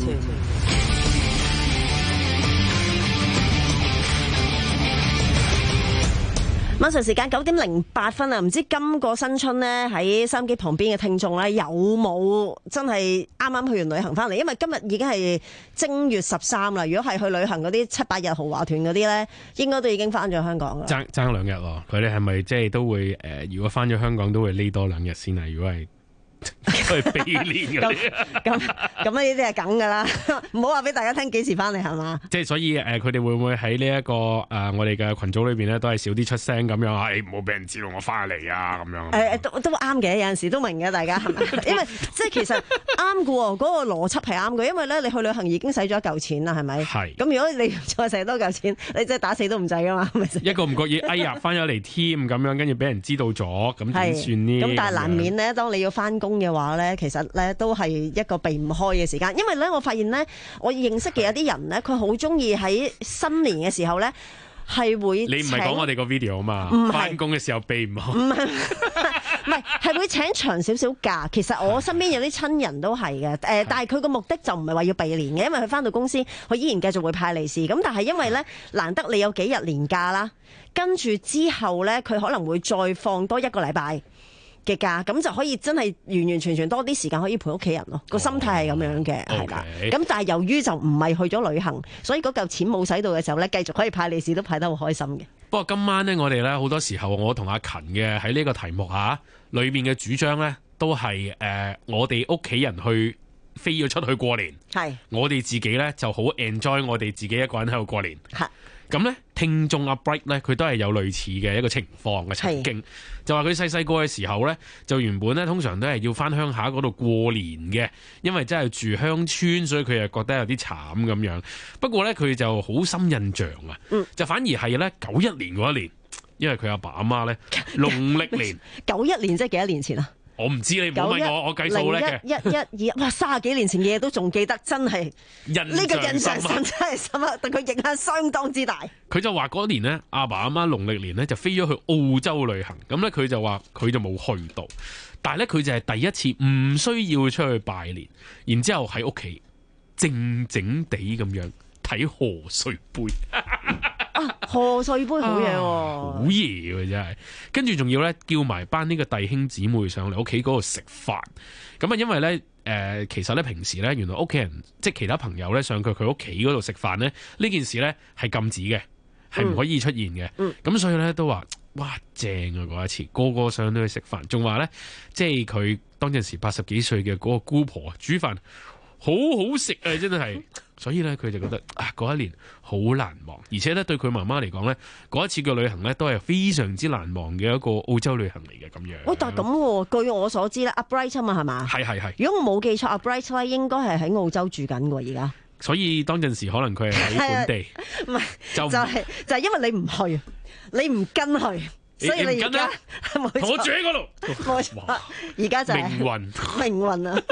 晚上時間九點零八分啊，唔知今個新春咧喺收音機旁邊嘅聽眾咧有冇真係啱啱去完旅行翻嚟？因為今日已經係正月十三啦。如果係去旅行嗰啲七八日豪華團嗰啲咧，應該都已經翻咗香港啦。爭爭兩日喎，佢哋係咪即係都會誒、呃？如果翻咗香港都會匿多兩日先啊？如果係。去避年嗰啲， 咁咁呢啲係梗噶啦，唔好話俾大家聽幾時翻嚟係嘛？ 即係所以誒，佢、呃、哋會唔會喺呢一個誒、呃、我哋嘅群組裏邊咧，都係少啲出聲咁樣啊？誒，唔好俾人知道我翻嚟啊咁樣。誒、 呃、都都啱嘅，有陣時都明嘅，大家係咪？因為即係其實啱嘅喎，嗰、那個邏輯係啱嘅，因為咧你去旅行已經使咗一嚿錢啦，係咪？係。咁如果你再使多嚿錢，你真係打死都唔制噶嘛？係咪先？ 一個唔覺意，哎呀，翻咗嚟添咁樣，跟住俾人知道咗，咁點算呢？ 咁但係難免咧，當你要翻工嘅話咧，其實咧都係一個避唔開嘅時間，因為咧我發現咧，我認識嘅有啲人咧，佢好中意喺新年嘅時候咧係會請， 你唔係講我哋個 video 啊嘛？翻工嘅時候避唔開，唔係唔係係會請長少少假。其實我身邊有啲親人都係嘅，誒、呃，但係佢個目的就唔係話要避年嘅，因為佢翻到公司，佢依然繼續會派利是。咁但係因為咧難得你有幾日年假啦，跟住之後咧佢可能會再放多一個禮拜嘅假，咁就可以真係完完全全多啲時間可以陪屋企人咯。個、哦、心態係咁樣嘅，係啦。咁但係由於就唔係去咗旅行，所以嗰嚿錢冇使到嘅時候咧，繼續可以派利是都派得好開心嘅。 不過今晚咧，我哋咧好多時候，我同阿勤嘅喺呢個題目嚇裏面嘅主張咧，都係誒、呃、我哋屋企人去飛咗出去過年，係我哋自己咧就好 enjoy 我哋自己一個人喺度過年。係咁咧，聽眾阿 Bright 咧，佢都係有類似嘅一個情況嘅曾經，就話佢細細個嘅時候咧，就原本咧通常都係要翻鄉下嗰度過年嘅，因為真係住鄉村，所以佢又覺得有啲慘咁樣。不過咧，佢就好深印象啊，嗯、就反而係咧九一年嗰一年，因為佢阿爸阿媽咧農曆年九一年即係幾多年前啊？ 我唔知，你唔好問我，我計數咧嘅。 一一一二，哇！三十幾年前嘅嘢都仲記得，真係呢個印象深真係深刻，對佢影響相當之大。 佢就話嗰年呢，阿爸阿媽農曆年呢就飛咗去澳洲旅行，咁咧佢就話佢就冇去到，但係咧佢就係第一次唔需要出去拜年，然之後喺屋企靜靜地咁樣睇賀歲杯。 啊，賀歲杯好嘢喎， 好嘢喎真係，跟住仲要咧叫埋班呢個弟兄姊妹上嚟屋企嗰度食飯，咁啊因為咧誒、呃、其實咧平時咧原來屋企人即係其他朋友咧上佢佢屋企嗰度食飯咧呢件事咧係禁止嘅，係唔可以出現嘅，咁、嗯、所以咧都話哇正啊嗰一次，個個上到去食飯，仲話咧即係佢當陣時八十幾歲嘅嗰個姑婆煮飯好好食啊真係。所以咧，佢就覺得啊，嗰一年好難忘，而且咧對佢媽媽嚟講咧，嗰一次嘅旅行咧都係非常之難忘嘅一個澳洲旅行嚟嘅咁樣。 哦，但係咁，據我所知咧，阿 Bright 啊嘛係嘛？係係係。如果我冇記錯，阿 Bright 咧應該係喺澳洲住緊喎而家。 所以當陣時可能佢係喺本地。唔係，就就係就係因為你唔去，你唔跟去，所以你而家同我住喺嗰度。冇錯，而家就係命運，命運啊！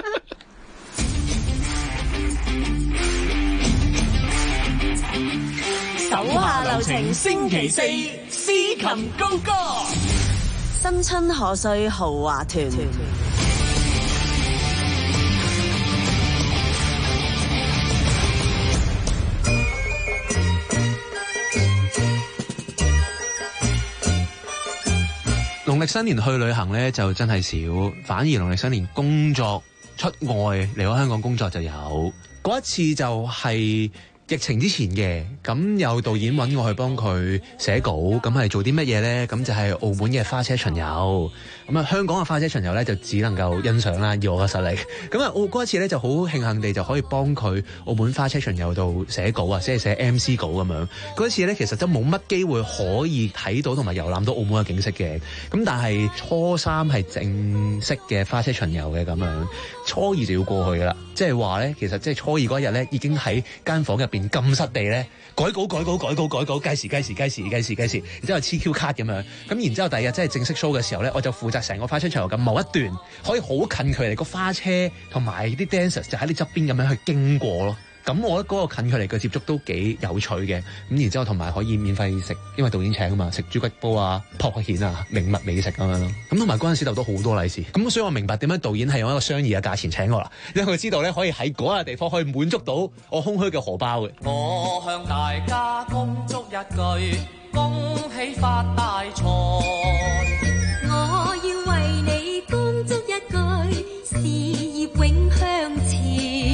手下留情，星期四司琴高歌， 新春賀歲豪華團。 農曆新年去旅行咧就真係少，反而農曆新年工作出外離開香港工作就有。嗰一次就係疫情之前嘅，咁有導演揾我去幫佢寫稿，咁係做啲乜嘢呢？咁就係澳門嘅花車巡遊，咁啊香港嘅花車巡遊呢，就只能夠欣賞啦，以我嘅實力。咁啊，我嗰一次呢，就好慶幸地就可以幫佢澳門花車巡遊度寫稿啊，即係寫 M C 稿咁樣。嗰一次呢，其實都冇乜機會可以睇到同埋遊覽到澳門嘅景色嘅。咁但係初三係正式嘅花車巡遊嘅咁樣，初二就要過去噶啦。即係話呢，其實即係初二嗰日呢，已經喺間房入邊禁室地咧改稿改稿改稿改稿計時計時計時計時計時，然之後黐 Q 卡咁樣，咁然之後第二日即係正式 show 嘅時候咧，我就負責成個花車巡遊嘅某一段，可以好近距離個花車同埋啲 dancers 就喺你側邊咁樣去經過咯。咁我覺得嗰個近距離嘅接觸都幾有趣嘅，咁然之後同埋可以免費食，因為導演請啊嘛，食豬骨煲啊、撲蜆啊、名物美食咁樣咯。咁同埋嗰陣時就都好多利是，咁所以我明白點解導演係用一個相宜嘅價錢請我啦，因為佢知道咧可以喺嗰個地方可以滿足到我空虛嘅荷包嘅。 我向大家恭祝一句，恭喜發大財。 我要為你恭祝一句，事業永向前。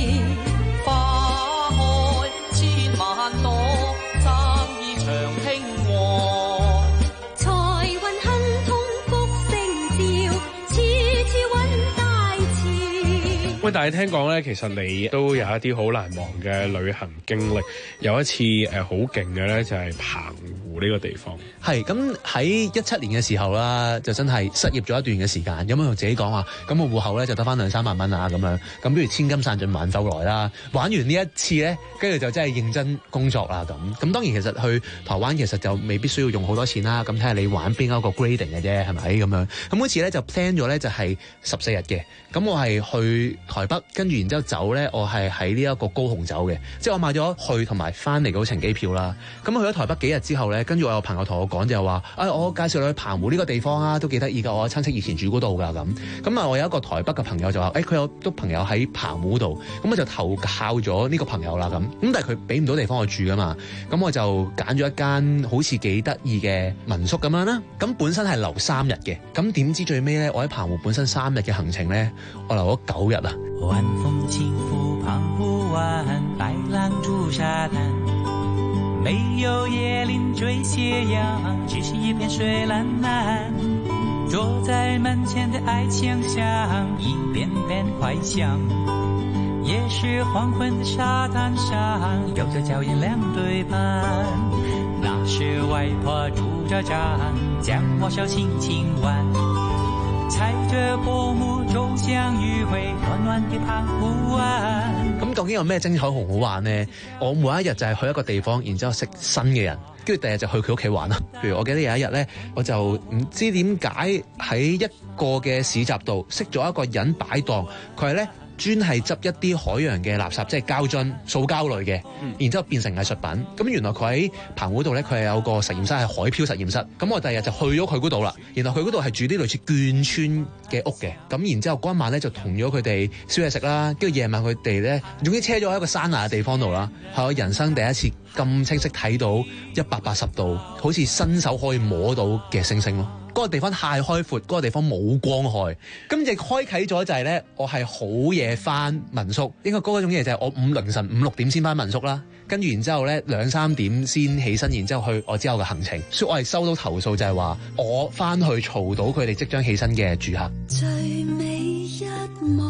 多生意長興旺， 財運亨通福星照，次次揾大錢。 喂，但係聽講咧，其實你都有一啲好難忘嘅旅行經歷。有一次誒好勁嘅咧，就係澎湖呢個地方。 係咁喺一七年嘅時候啦，就真係失業咗一段嘅時間。咁我同自己講話，咁我戶口咧就得翻兩三萬蚊啊咁樣。咁不如千金散盡還復來啦。玩完呢一次咧，跟住就真係認真工作啦咁。咁當然其實去台灣其實就未必需要用好多錢啦。咁睇下你玩邊一個 grading 嘅啫，係咪咁樣？咁嗰次咧就 plan 咗咧就係十四日嘅。咁我係去台北，跟住然之後走咧，我係喺呢一個高雄走嘅。即係我買咗去同埋翻嚟嗰程機票啦。咁去咗台北幾日之後咧，跟住我有朋友同我講就係話，啊、哎、我介紹你去澎湖呢個地方啊，都幾得意㗎。我親戚以前住嗰度㗎咁。咁啊，我有一個台北嘅朋友就話，誒、哎、佢有都朋友喺澎湖度，咁我就投靠咗呢個朋友啦咁。咁但係佢俾唔到地方我住㗎嘛，咁我就揀咗一間好似幾得意嘅民宿咁樣啦。咁本身係留三日嘅，咁點知最尾咧，我喺澎湖本身三日嘅行程咧，我留咗九日啊。 晚風輕拂澎湖灣，白浪逐沙灘，沒有椰林綴斜陽，只是一片水藍藍。坐在門前的愛槍響，一遍遍快響。也是黃昏的沙灘上，有着腳印兩對半。那是外婆拄着杖，將我小輕輕挽。踩着薄暮走向迂回暖暖的澎湖灣。 咁究竟有咩精彩好好玩呢？我每一日就係去一個地方，然之後識新嘅人，跟住第二日就去佢屋企玩啦。譬如我記得有一日咧，我就唔知點解喺一個嘅市集度識咗一個人擺檔，佢係咧專係執一啲海洋嘅垃圾，即係膠樽、塑膠類嘅，然之後變成藝術品。咁原來佢喺澎湖度咧，佢係有個實驗室係海漂實驗室。咁我第二日就去咗佢嗰度啦。然後佢嗰度係住啲類似眷村嘅屋嘅。咁然之後嗰晚咧就同咗佢哋燒嘢食啦。跟住夜晚佢哋咧，總之車咗喺一個山崖嘅地方度啦。係我人生第一次咁清晰睇到一百八十度，好似伸手可以摸到嘅星星咯。嗰個地方太開闊，嗰個地方冇光害，咁亦開啟咗就係咧，我係好夜翻民宿，應該嗰種嘢就係我五凌晨五六點先翻民宿啦，跟住然之後咧兩三點先起身，然之後去我之後嘅行程，所以我係收到投訴就係話我翻去嘈到佢哋即將起身嘅住客。 最美一幕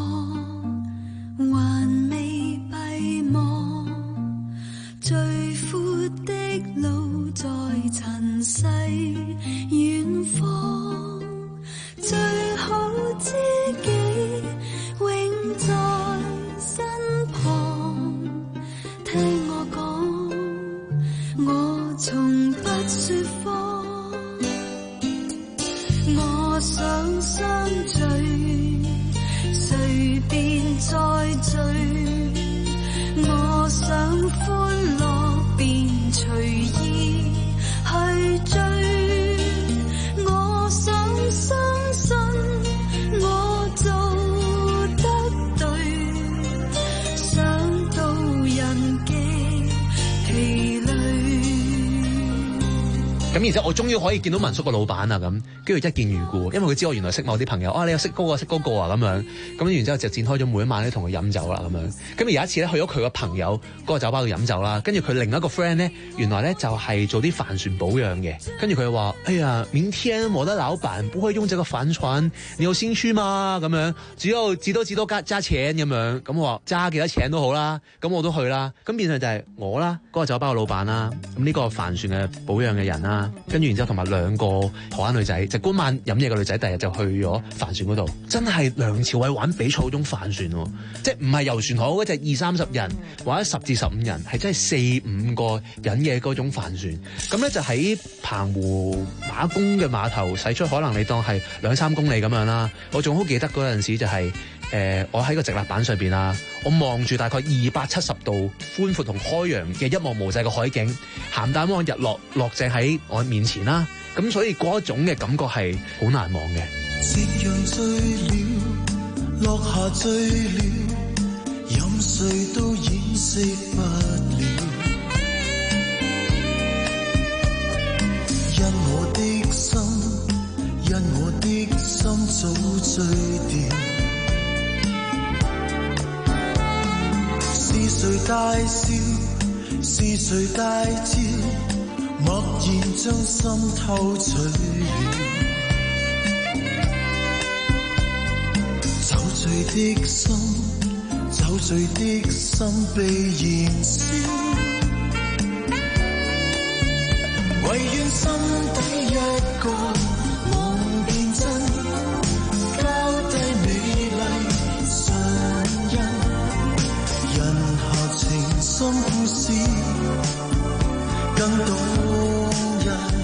還未閉幕，最闊的路在塵世遠方，最好知己永在身旁。聽我講，我從不說謊，我想相聚，隨便再聚，我想歡樂便隨意去追，我想相信我做得對，想到人嘅疲累。 咁然之後我終於可以見到民宿個老闆啊咁，跟住一見如故，因為佢知我原來識某啲朋友，啊你又識嗰個識嗰個啊咁樣，咁然之後就展開咗每一晚咧同佢飲酒啦咁樣。咁而有一次咧去咗佢個朋友嗰個酒吧度飲酒啦，跟住佢另一個 friend 咧原來咧就係做啲帆船保養嘅，跟住佢話：哎呀，明天我的老闆不會用這個帆船，你有興趣嗎？咁樣只有至多至多加加錢咁樣，咁我話揸幾多錢都好啦，咁我都去啦。咁變相就係我啦，嗰個酒吧嘅老闆啦，咁呢個帆船嘅保養嘅人啦，跟住然之後同埋兩個台灣女仔，就嗰晚飲嘢嘅女仔，第日就去咗帆船嗰度，真係梁朝偉玩比賽嗰種帆船喎，即係唔係遊船河嗰隻二三十人或者十至十五人，係真係四五個人嘅嗰種帆船。咁咧就喺澎湖馬公嘅碼頭駛出，可能你當係兩三公里咁樣啦。我仲好記得嗰陣時就係、是、誒、呃，我喺個直立板上邊啦，我望住大概二百七十度寬闊同開揚嘅一望無際嘅海景，鹹淡灣日落落正喺我面前啦。咁所以嗰一種嘅感覺係好難忘嘅。 夕陽醉了，落下醉了，飲醉都掩飾不了。因我的心，因我的心早醉掉。是誰大笑？是誰大叫？默然將心偷取了。酒醉的心，酒醉的心被燃燒。唯願心底一個夢變真，交低美麗唇印，人下情深故事更動人。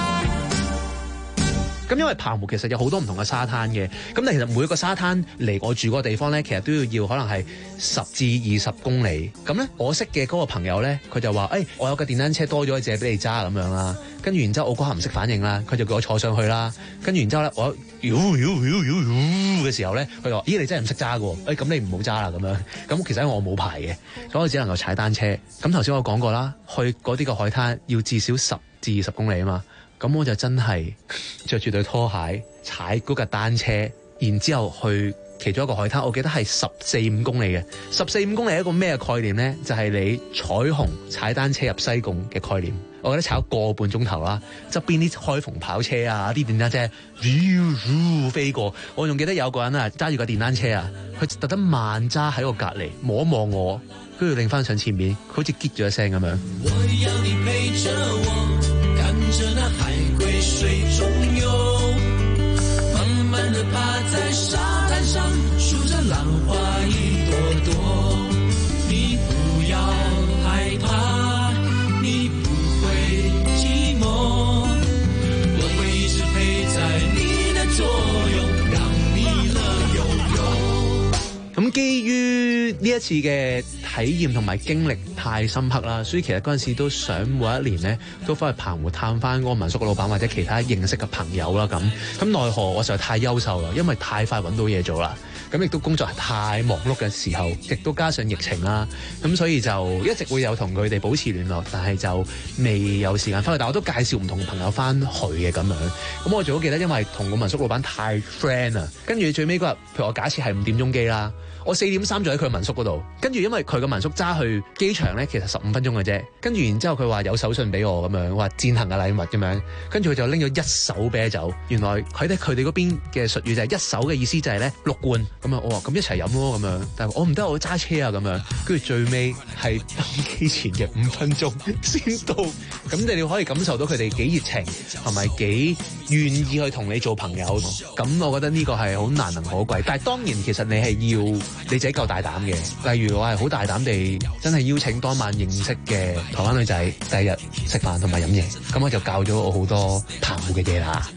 咁因為澎湖其實有好多唔同嘅沙灘嘅，咁但係其實每一個沙灘離我住嗰個地方咧，其實都要要可能係十至二十公里。咁咧，我識嘅嗰個朋友咧，佢就話：誒、哎，我有架電單車多咗，借俾你揸咁樣啦。跟住然之後，我嗰下唔識反應啦，佢就叫我坐上去啦。跟住然之後咧，我搖搖搖搖搖嘅時候咧，佢就話：咦，你真係唔識揸嘅喎？誒、哎，咁你唔好揸啦咁樣。咁其實因為我冇牌嘅，所以我只能夠踩單車。咁頭先我講過啦，去嗰啲個海灘要至少十至二十公里啊嘛。咁我就真係着住對拖鞋踩嗰架單車，然之後去其中一個海灘，我記得係十四五公里嘅。十四五公里係一個咩概念呢？就係、是、你彩虹踩單車入西貢嘅概念。我覺得踩咗個半鐘頭啦，側邊啲開篷跑車啊，啲電單車嗚嗚飛過。我仲記得有個人啊揸住個電單車啊，佢特登慢揸喺我隔離望一望我，跟住拎翻上前面，佢好似激咗一聲咁樣。 我要你陪着我，看着那海龜水中游，慢慢地趴在沙灘上，數着浪花一朵朵。你不要害怕，你不會寂寞，我會一直陪在你的左右，讓你樂悠悠。 咁基於呢一次嘅體驗同埋經歷太深刻啦，所以其實嗰陣時都想每一年呢都翻去澎湖探翻嗰個民宿嘅老闆或者其他認識嘅朋友啦咁。咁奈何我實在太優秀啦，因為太快揾到嘢做啦。咁亦都工作係太忙碌嘅時候，亦都加上疫情啦，咁所以就一直會有同佢哋保持聯絡，但係就未有時間翻去。但我都介紹唔同朋友翻去嘅咁樣。咁我最好記得，因為同個民宿老闆太 friend 啦，跟住最尾嗰日，譬如我假設係五點鐘機啦。我四點三就喺佢民宿嗰度，跟住因為佢個民宿揸去機場咧，其實十五分鐘嘅啫。跟住然之後佢話有手信俾我咁樣，話餞行嘅禮物咁樣。跟住佢就拎咗一手啤酒，原來佢哋佢哋嗰邊嘅術語就係一手嘅意思就係咧六罐咁樣。我話咁一齊飲咯咁樣，但係我唔得，我揸車啊咁樣。跟住最尾係登機前嘅五分鐘先到，咁你哋可以感受到佢哋幾熱情同埋幾願意去同你做朋友。咁我覺得呢個係好難能可貴。但係當然其實你係要。你自己夠大膽嘅，例如我係好大膽地真係邀請當晚認識嘅台灣女仔第二日食飯同埋飲嘢，咁我就教咗我好多澎湖嘅嘢啦。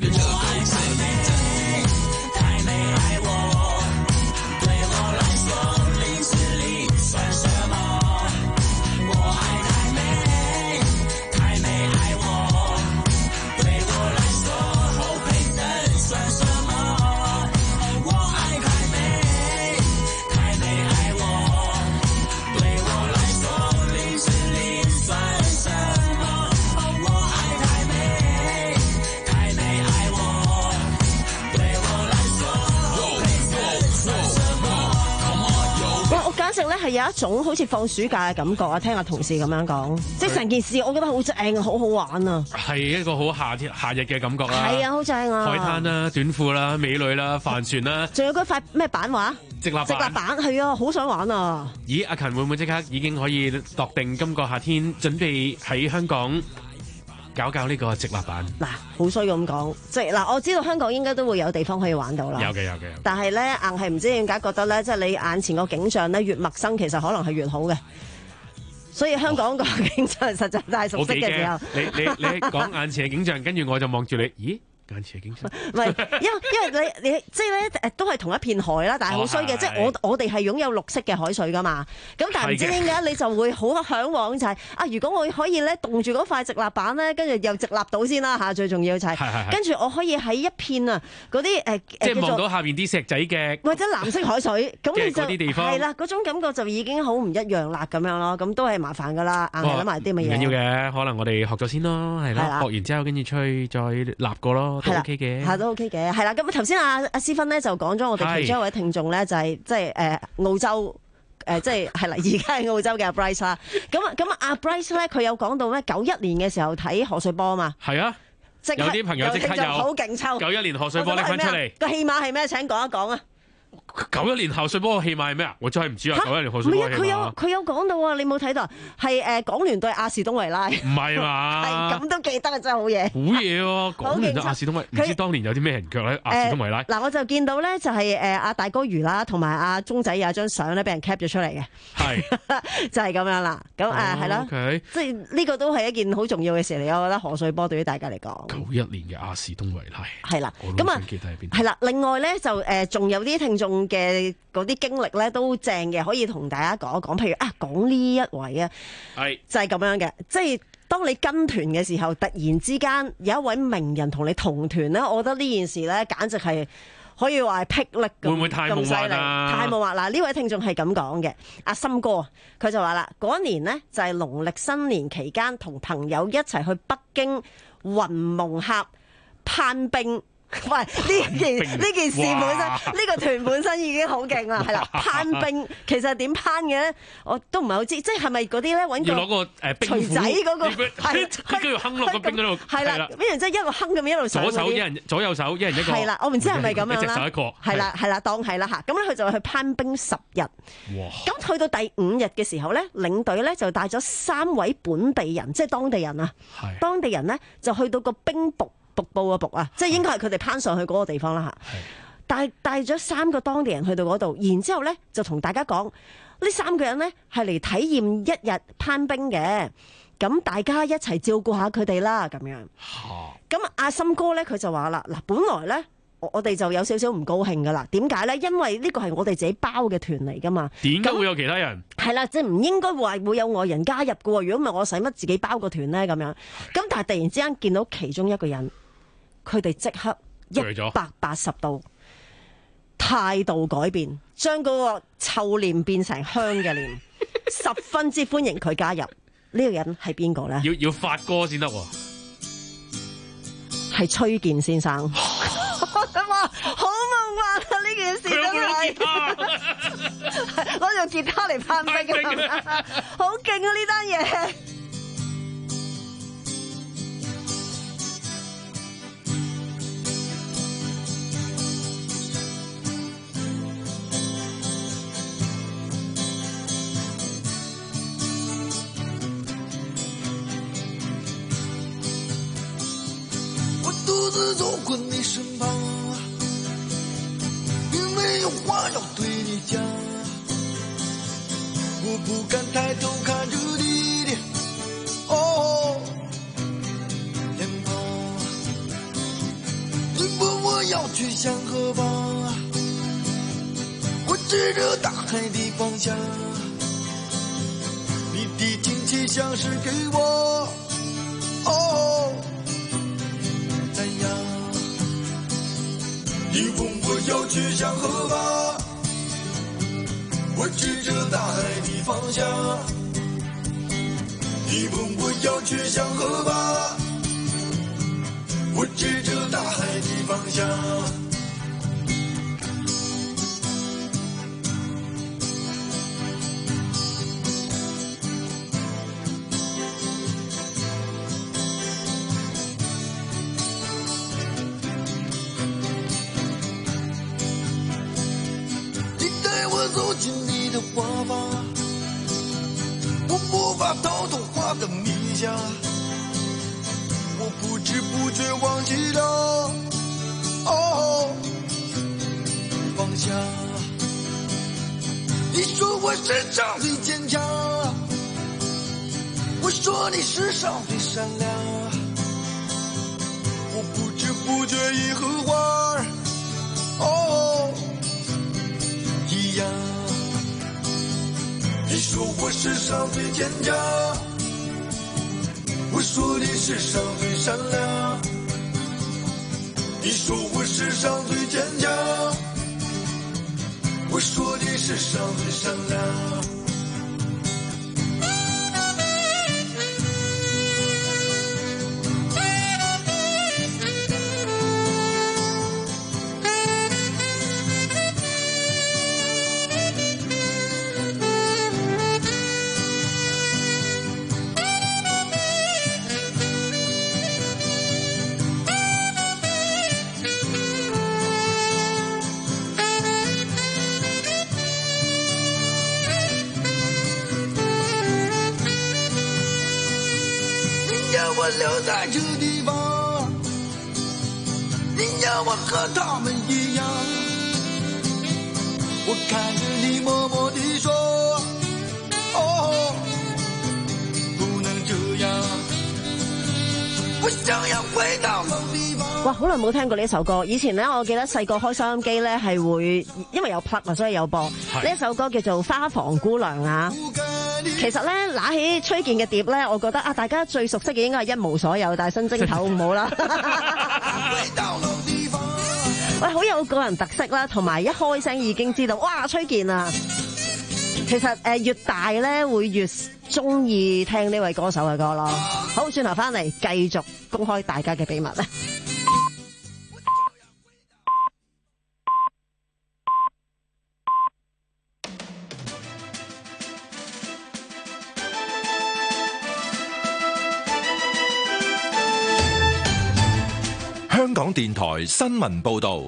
有一種好似放暑假嘅感覺啊！聽下同事咁樣講，即係成件事我覺得好正，好好玩啊！ 係一個好夏天夏日嘅感覺啦。 係啊，好正啊！ 海灘啦、短褲啦、美女啦、帆船啦， 仲有嗰塊咩板話？ 直立板。 直立板係啊，好想玩啊！ 咦，阿勤會唔會即刻已經可以度定今個夏天準備喺香港搞搞呢個直立板？ 嗱，好衰咁講，即係嗱，我知道香港應該都會有地方可以玩到啦。 有嘅，有嘅。 但係咧，硬係唔知點解覺得咧，即係你眼前個景象咧越陌生，其實可能係越好嘅。所以香港個景象實在太熟悉嘅時候， 你你你講眼前嘅景象，跟住我就望住你，咦？眼前嘅景象， 唔係，因為因為你你即係咧誒，都係同一片海啦，但係好衰嘅，即係我我哋係擁有綠色嘅海水噶嘛。咁但係唔知點解你就會好嚮往就係啊！如果我可以咧棟住嗰塊直立板咧，跟住又直立到先啦嚇，最重要就係，跟住我可以喺一片啊嗰啲誒， 即係望到下邊啲石仔嘅， 或者藍色海水，咁你就啲地方係啦，嗰種感覺就已經好唔一樣啦咁樣咯。咁都係麻煩噶啦，硬係諗埋啲乜嘢。 唔緊要嘅，可能我哋學咗先咯，係啦，學完之後跟住出去再立過咯。都 OK 嘅， 係都 OK 嘅，係啦。咁頭先阿阿思芬咧就講咗我哋其中一位聽眾咧，就係即係誒澳洲誒，即係係啦，而家係澳洲嘅阿 Bryce 啦。咁啊咁啊，阿 Bryce 咧佢有講到咩？九一年嘅時候睇賀歲波啊嘛。 係啊，有啲朋友即刻有好勁抽。 九一年賀歲波拎翻出嚟， 個戲碼係咩？請講一講啊！ 九一年賀歲波嘅戲碼係咩啊？我真係唔知啊！九一年賀歲波嘅戲碼， 佢有佢有講到啊！你冇睇到？係誒港聯對亞士東維拉。唔係嘛？ 係咁都記得啊！真係好嘢。 好嘢喎！港聯對亞士東維，唔知當年有啲咩人腳咧？亞士東維拉。 嗱，我就見到咧，就係誒阿大哥魚啦，同埋阿鐘仔有張相咧，俾人 cap 咗出嚟嘅。 係， 就係咁樣啦。咁誒係啦，即係呢個都係一件好重要嘅事嚟。我覺得賀歲波對於大家嚟講， 九一年嘅亞士東維拉係啦。咁啊，係啦。另外咧就誒仲有啲聽眾嘅嗰啲經歷咧都正嘅，可以同大家講一講。譬如啊，講呢一位啊， 係就係咁樣嘅，即係當你跟團嘅時候，突然之間有一位名人同你同團咧，我覺得呢件事咧簡直係可以話係霹靂咁， 會唔會太夢幻啊？ 太夢幻嗱！呢位聽眾係咁講嘅，阿森哥佢就話啦，嗰一年呢，就係農曆新年期間，同朋友一齊去北京雲蒙峽攀冰。喂，呢件呢件事本身，呢個團本身已經好勁啦，係啦，攀冰其實點攀嘅咧，我都唔係好知，即係係咪嗰啲咧揾要攞個誒冰錘仔嗰個， 係跟住坑落個冰嗰度， 係啦，跟住即係一路坑咁一路上。 左手一人，左右手一人一個。 係啦，我唔知係咪咁樣啦。 一隻手一個。 係啦係啦，當係啦嚇，咁咧佢就去攀冰十日。哇！咁去到第五日嘅時候咧，領隊咧就帶咗三位本地人，即係當地人啊，當地人咧就去到個冰瀑。瀑布嘅瀑啊，即係應該係佢哋攀上去嗰個地方啦嚇。帶帶咗三個當地人去到嗰度，然之後咧就同大家講，呢三個人咧係嚟體驗一日攀冰嘅，咁大家一齊照顧下佢哋啦咁樣。咁阿森哥咧佢就話啦，嗱，本來咧我我哋就有少少唔高興噶啦，點解咧？因為呢個係我哋自己包嘅團嚟噶嘛。 點解會有其他人？ 係啦，即係唔應該話會有外人加入嘅喎。如果唔係，我使乜自己包個團咧咁樣？咁但係突然之間見到其中一個人。佢哋即刻一百八十度態度改變，將嗰個臭臉變成香嘅臉，十分之歡迎佢加入。呢、呢個人係邊個咧？ 要要發歌先得喎， 係崔健先生。哇，好夢幻啊！呢件事真係攞住吉他嚟攀冰啊，好勁啊！呢單嘢。 独自走过你身旁，并没有话要对你讲，我不敢抬头看着你的哦脸庞，你问我要去向何方，我指着大海的方向，你的亲切像是给我哦怎样？你问我要去向何方，我指着大海的方向。你问我要去向何方，我指着大海的方向。 进你的花发，我无法逃脱花的迷霞，我不知不觉忘记了，哦，放下。你说我世上最坚强，我说你世上最善良，我不知不觉已和花儿，哦，一样。你说我世上最坚强，我说你世上最善良，你说我世上最坚强，我说你世上最善良。我留在这地方，你要我和他们一样，我看着你默默地说，哦，不能这样，我想要回到某地方。 哇，好耐冇聽過呢首歌。以前咧，我記得細個開收音機咧係會，因為有 plug 啊，所以有播呢一首歌叫做《花房姑娘》啊。其實咧，拿起崔健嘅碟咧，我覺得啊，大家最熟悉嘅應該係一無所有，但係新正頭唔好啦。喂，好有個人特色啦，同埋一開聲已經知道，哇，崔健啊！其實誒、呃，越大咧會越中意聽呢位歌手嘅歌咯。好，轉頭翻嚟繼續公開大家嘅秘密咧。 香港電台新聞報道，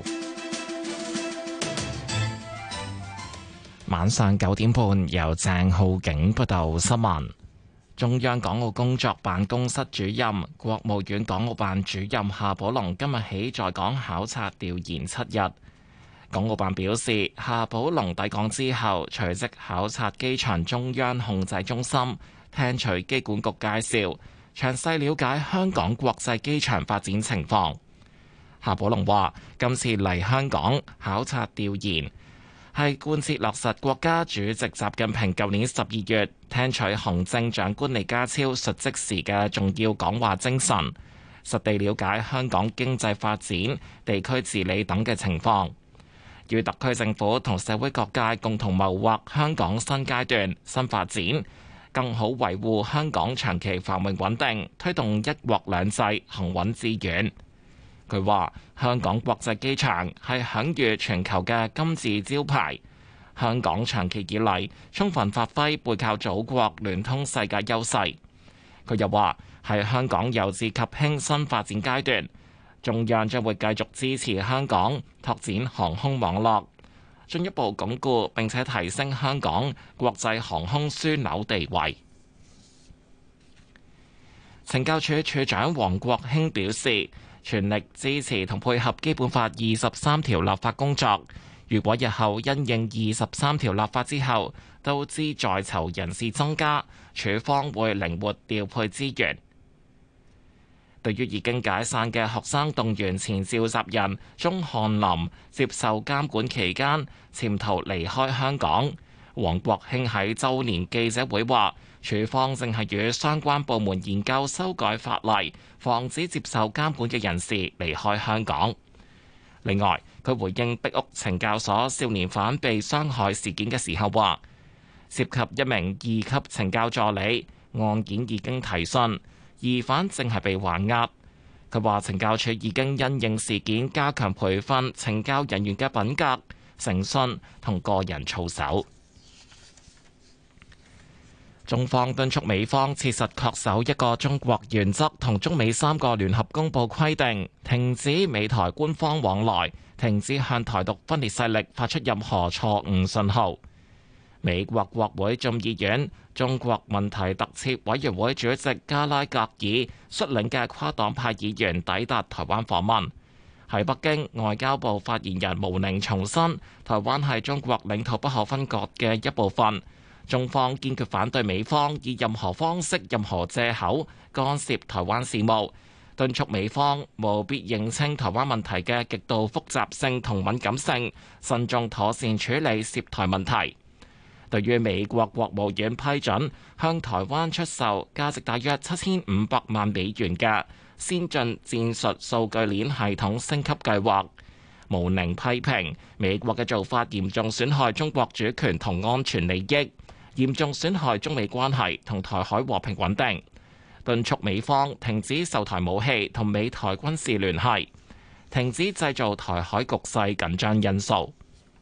晚上九點半由鄭浩景報道新聞。中央港澳工作辦公室主任、國務院港澳辦主任夏寶龍今日起在港考察調研七日。港澳辦表示，夏寶龍抵港之後，隨即考察機場中央控制中心，聽取機管局介紹，詳細了解香港國際機場發展情況。夏寶龍話：今次嚟香港考察調研，係貫徹落實國家主席習近平舊年十二月聽取行政長官李家超述職時嘅重要講話精神，實地了解香港經濟發展、地區治理等嘅情況，與特區政府同社會各界共同謀劃香港新階段新發展，更好維護香港長期繁榮穩定，推動一國兩制行穩致遠。佢話：香港國際機場係享譽全球嘅金字招牌，香港長期以嚟充分發揮背靠祖國、聯通世界優勢。佢又話：喺香港由治及興新發展階段，中央將會繼續支持香港拓展航空網絡，進一步鞏固並且提升香港國際航空樞紐地位。懲教署署長黃國興表示，全力支持同配合《基本法》二十三條立法工作。如果日後因應二十三條立法之後，導致在囚人士增加，署方會靈活調配資源。對於已經解散嘅學生動員前召集人鐘漢林接受監管期間潛逃離開香港，黃國興喺週年記者會話，署方正係與相關部門研究修改法例，防止接受監管嘅人士離開香港。另外，佢回應壁屋懲教所少年犯被傷害事件嘅時候話，涉及一名二級懲教助理，案件已經提訊，疑犯正係被還押。佢話懲教署已經因應事件加強培訓懲教人員嘅品格、誠信同個人操守。中方敦促美方切實恪守一個中國原則同中美三個聯合公報規定，停止美台官方往來，停止向台獨分裂勢力發出任何錯誤信號。 美國國會眾議院中國問題特設委員會主席加拉格爾率領嘅跨黨派議員抵達台灣訪問。喺北京，外交部發言人毛寧重申，台灣係中國領土不可分割嘅一部分。中方堅決反對美方以任何方式、任何藉口干涉台灣事務，敦促美方務必認清台灣問題嘅極度複雜性同敏感性，慎重妥善處理涉台問題。對於美國國務院批准向台灣出售價值大約七千五百萬美元嘅先進戰術數據鏈系統升級計劃，毛寧批評美國嘅做法嚴重損害中國主權同安全利益，嚴重損害中美關係同台海和平穩定，敦促美方停止售台武器同美台軍事聯繫，停止製造台海局勢緊張因素。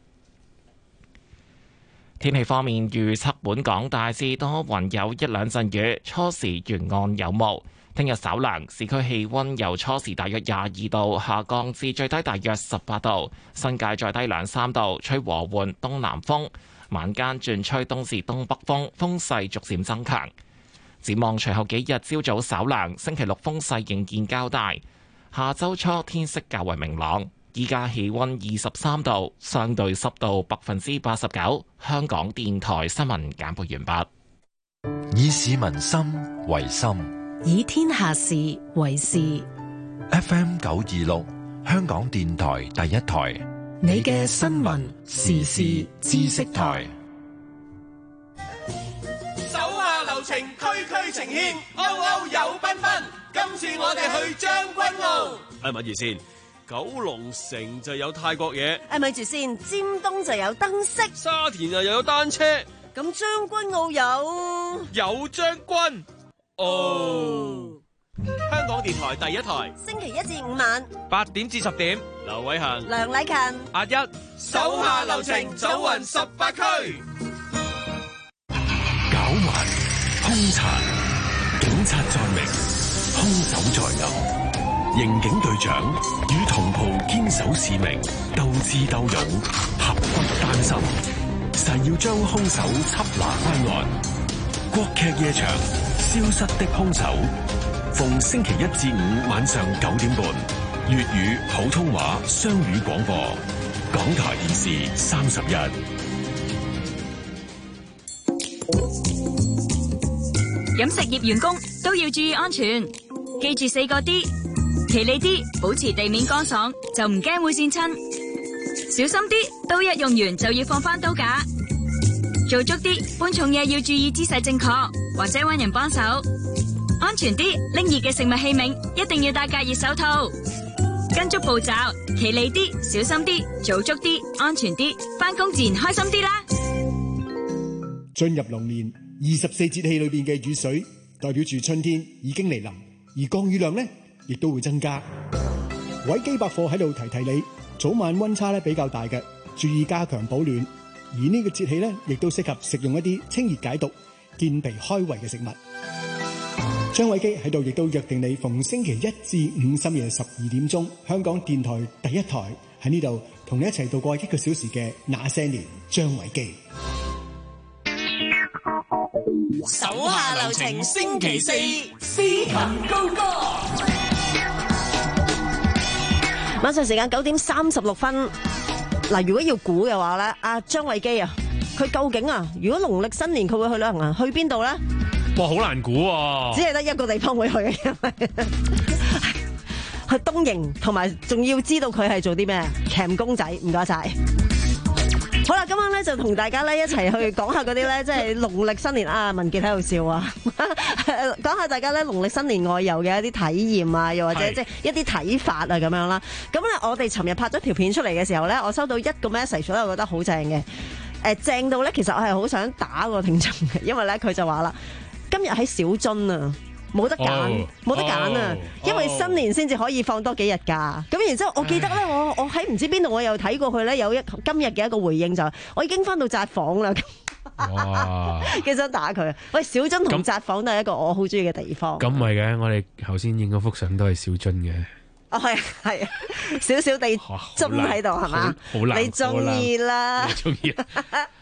天氣方面，預測本港大致多雲，有一兩陣雨，初時沿岸有霧。聽日稍涼，市區氣溫由初時大約廿二度下降至最低大約十八度，新界再低兩三度，吹和緩東南風，晚間轉吹東至東北風，風勢逐漸增強。展望隨後幾日朝早稍涼，星期六風勢仍然較大，下周初天色較為明朗。依家氣溫二十三度，相對濕度百分之八十九。香港電台新聞簡報完畢。 以市民心為心， 以天下事為事。 F M 九二六，香港電台第一台， 你嘅新聞時事知識台。 手下留情，區區情牽，歐歐有繽紛。今次我哋去將軍澳。哎，咪住先。九龍城就有泰國嘢， 誒咪住先，尖東就有燈飾， 沙田又有單車， 咁將軍澳有有將軍澳。香港電台第一台， 星期一至五晚八點至十點，劉偉恒、 梁禮勤、 阿一，手下留情，走勻十八區， 搞蠻兇殘，警察在明，兇手在暗。刑警隊長與同袍堅守使命，鬥智鬥勇，合骨丹心，誓要將兇手緝拿歸案。國劇夜場，消失的兇手，逢星期一至五晚上九點半，粵語、普通話雙語廣播，港台電視三十一。 飲食業員工都要注意安全，記住四個 D。企理啲，保持地面乾爽，就唔驚會跣親。小心啲，刀一用完就要放翻刀架。做足啲，搬重嘢要注意姿勢正確，或者搵人幫手。安全啲，拎熱嘅食物器皿一定要戴隔熱手套。跟足步驟，企理啲，小心啲，做足啲，安全啲，翻工自然開心啲啦。 進入龍年，二十四節氣裏邊嘅雨水，代表住春天已經嚟臨，而降雨量呢，亦都會增加。維基百貨喺度提提你，早晚溫差咧比較大嘅，注意加強保暖。而呢個節氣咧，亦都適合食用一啲清熱解毒、健脾開胃嘅食物。張偉基喺度亦都約定你，逢星期一至五深夜十二點鐘，香港電台第一台喺呢度同你一齊度過一個小時嘅那些年。張偉基。 手下留情，星期四司琴高歌。 晚上時間九點三十六分，嗱，如果要估嘅話咧，阿張偉基啊，佢究竟啊，如果農曆新年佢會去旅行啊，去邊度咧？ 哇，好難估啊！ 只係得一個地方會去嘅，因為去東營，同埋仲要知道佢係做啲咩？鉗公仔，唔該晒。好啦，今晚咧就同大家咧一齊去講下嗰啲咧，即係農曆新年啊！文傑喺度笑啊，講下大家咧農曆新年外遊嘅一啲體驗啊，又或者即係一啲睇法啊咁樣啦。咁咧，我哋尋日拍咗條片出嚟嘅時候咧，我收到一個 message 咧，我覺得好正嘅。誒，正到咧，其實我係好想打個聽眾嘅，因為咧佢就話啦，今日喺小樽啊。冇得揀，冇、oh, 得揀啊！ oh, 因為新年先至可以放多幾日假。咁、oh. 然之後，我記得咧，我我喺唔知邊度，我又睇過佢咧，有一今日嘅一個回應就係，我已經翻到札幌啦。哇！幾想打佢啊！喂，小樽同札幌都係一個我好中意嘅地方。 咁唔係嘅，我哋頭先影嗰幅相都係小樽嘅。 哦，係係，少少地樽喺度係嘛？好難，你中意啦。 你中意。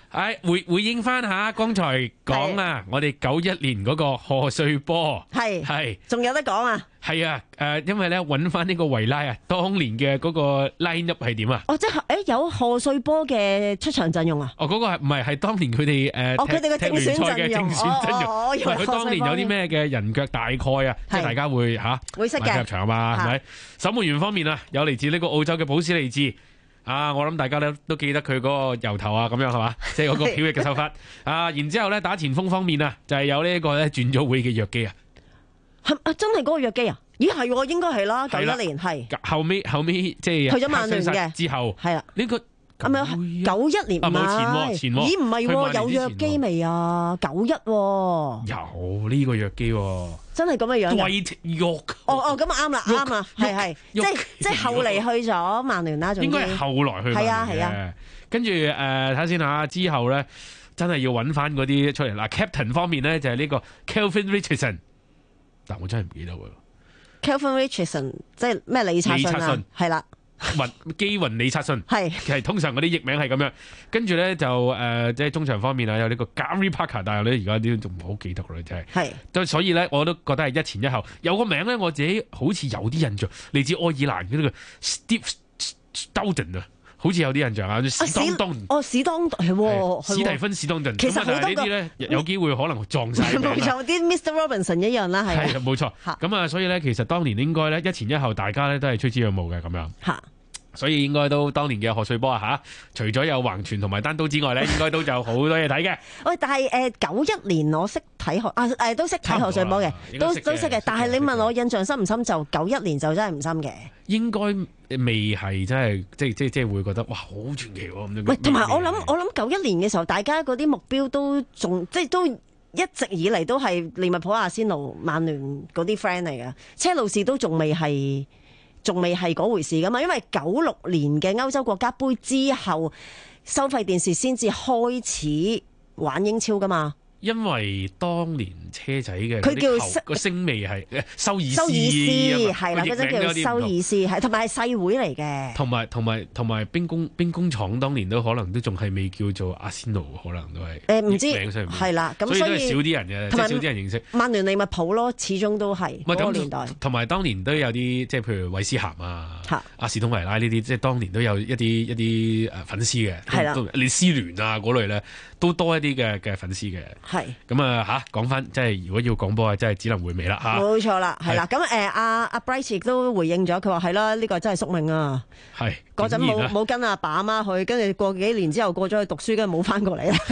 誒回回應翻下剛才講啊，我哋九一年嗰個賀歲波係係仲有得講啊？ 係啊，誒，因為咧揾翻呢個維拉啊，當年嘅嗰個 line up 係點啊？ 哦，即係誒有賀歲波嘅出場陣容啊？ 哦，嗰個係唔係係當年佢哋誒哦，佢哋嘅正選陣容， 哦，唔係佢當年有啲咩嘅人腳大概啊，即係大家會嚇會識嘅入場嘛，係咪？守門員方面啊，有嚟自呢個澳洲嘅保斯利治。啊！我諗大家咧都記得佢嗰個油頭啊，咁樣係嘛，即係嗰個飄逸嘅手法啊。然之後咧打前鋒方面啊，就係、是、有呢一個咧轉咗會嘅約基啊。 係啊，真係嗰個約基啊？咦，係喎，應該係啦，九一年係。 後尾後尾即係去咗曼聯嘅之後， 係啦呢、這個。 係咪九一年唔係？咦，唔係喎，有約基未啊？九一喎， 有呢個約基喎， 真係咁嘅樣。 Dwight Yorke， 哦哦，咁啊啱啦，啱啊，係係，即係即係後嚟去咗曼聯啦，總之應該係後來去曼聯嘅。係啊係啊，跟住誒睇下先嚇，之後咧真係要揾翻嗰啲出嚟嗱。Captain 方面咧就係呢個 Kelvin Richardson，但我真係唔記得喎。 Kelvin Richardson 即係咩李察信啊？係啦。 雲基雲李察信係係通常嗰啲譯名係咁樣，跟住咧就誒即係中場方面啊，有呢個 Gary Parker， 但係咧而家啲仲唔好記得啦，真係係。咁所以咧我都覺得係一前一後，有個名咧我自己好似有啲印象，嚟自愛爾蘭嘅呢個 Steve Stoughton 啊，好似有啲印象啊。史當當哦，史當係喎， 史提芬史當頓。 其實好多呢啲咧有機會可能撞晒。 冇錯，啲 Mister Robinson 一樣啦，係。 係冇錯。咁啊，所以咧其實當年應該咧一前一後，大家咧都係趨之若鶩嘅咁樣。 嚇。 所以應該都當年嘅賀歲波啊嚇，除咗有橫傳同埋單刀之外咧，應該都有好多嘢睇嘅。 喂，但係誒九一年我識睇賀啊誒都識睇賀歲波嘅，都都識嘅。但係你問我印象深唔深，就九一年就真係唔深嘅。應該未係真係即係即係即係會覺得哇好傳奇喎咁樣。 喂，同埋我諗我諗九一年嘅時候，大家嗰啲目標都仲即係都一直以嚟都係利物浦、阿仙奴、曼聯嗰啲 friend 嚟嘅，車路士都仲未係。仲未係嗰回事噶嘛，因為九六年嘅歐洲國家杯之後，收費電視先至開始玩英超噶嘛。 因為當年車仔嘅佢叫個聲味係修爾斯， 修爾斯係啦，嗰陣叫修爾斯，係同埋係細會嚟嘅。 同埋同埋同埋兵工兵工廠當年都可能都仲係未叫做阿仙奴，可能都係誒唔知係啦，咁所以都係少啲人嘅，即係少啲人認識。 曼聯利物浦咯，始終都係嗰個年代。 同埋當年都有啲即係譬如韋斯咸啊、阿士東維拉呢啲，即係當年都有一啲一啲誒粉絲嘅，係啦，列斯聯啊嗰類咧都多一啲嘅嘅粉絲嘅。係咁啊嚇，講翻即係如果要講波啊，真係只能回味啦嚇。冇錯啦，係啦。咁誒阿阿 Bryce 亦都回應咗，佢話係啦，呢個真係宿命啊。 係嗰陣冇冇跟阿爸阿媽去，跟住過幾年之後過咗去讀書，跟住冇翻過嚟啦。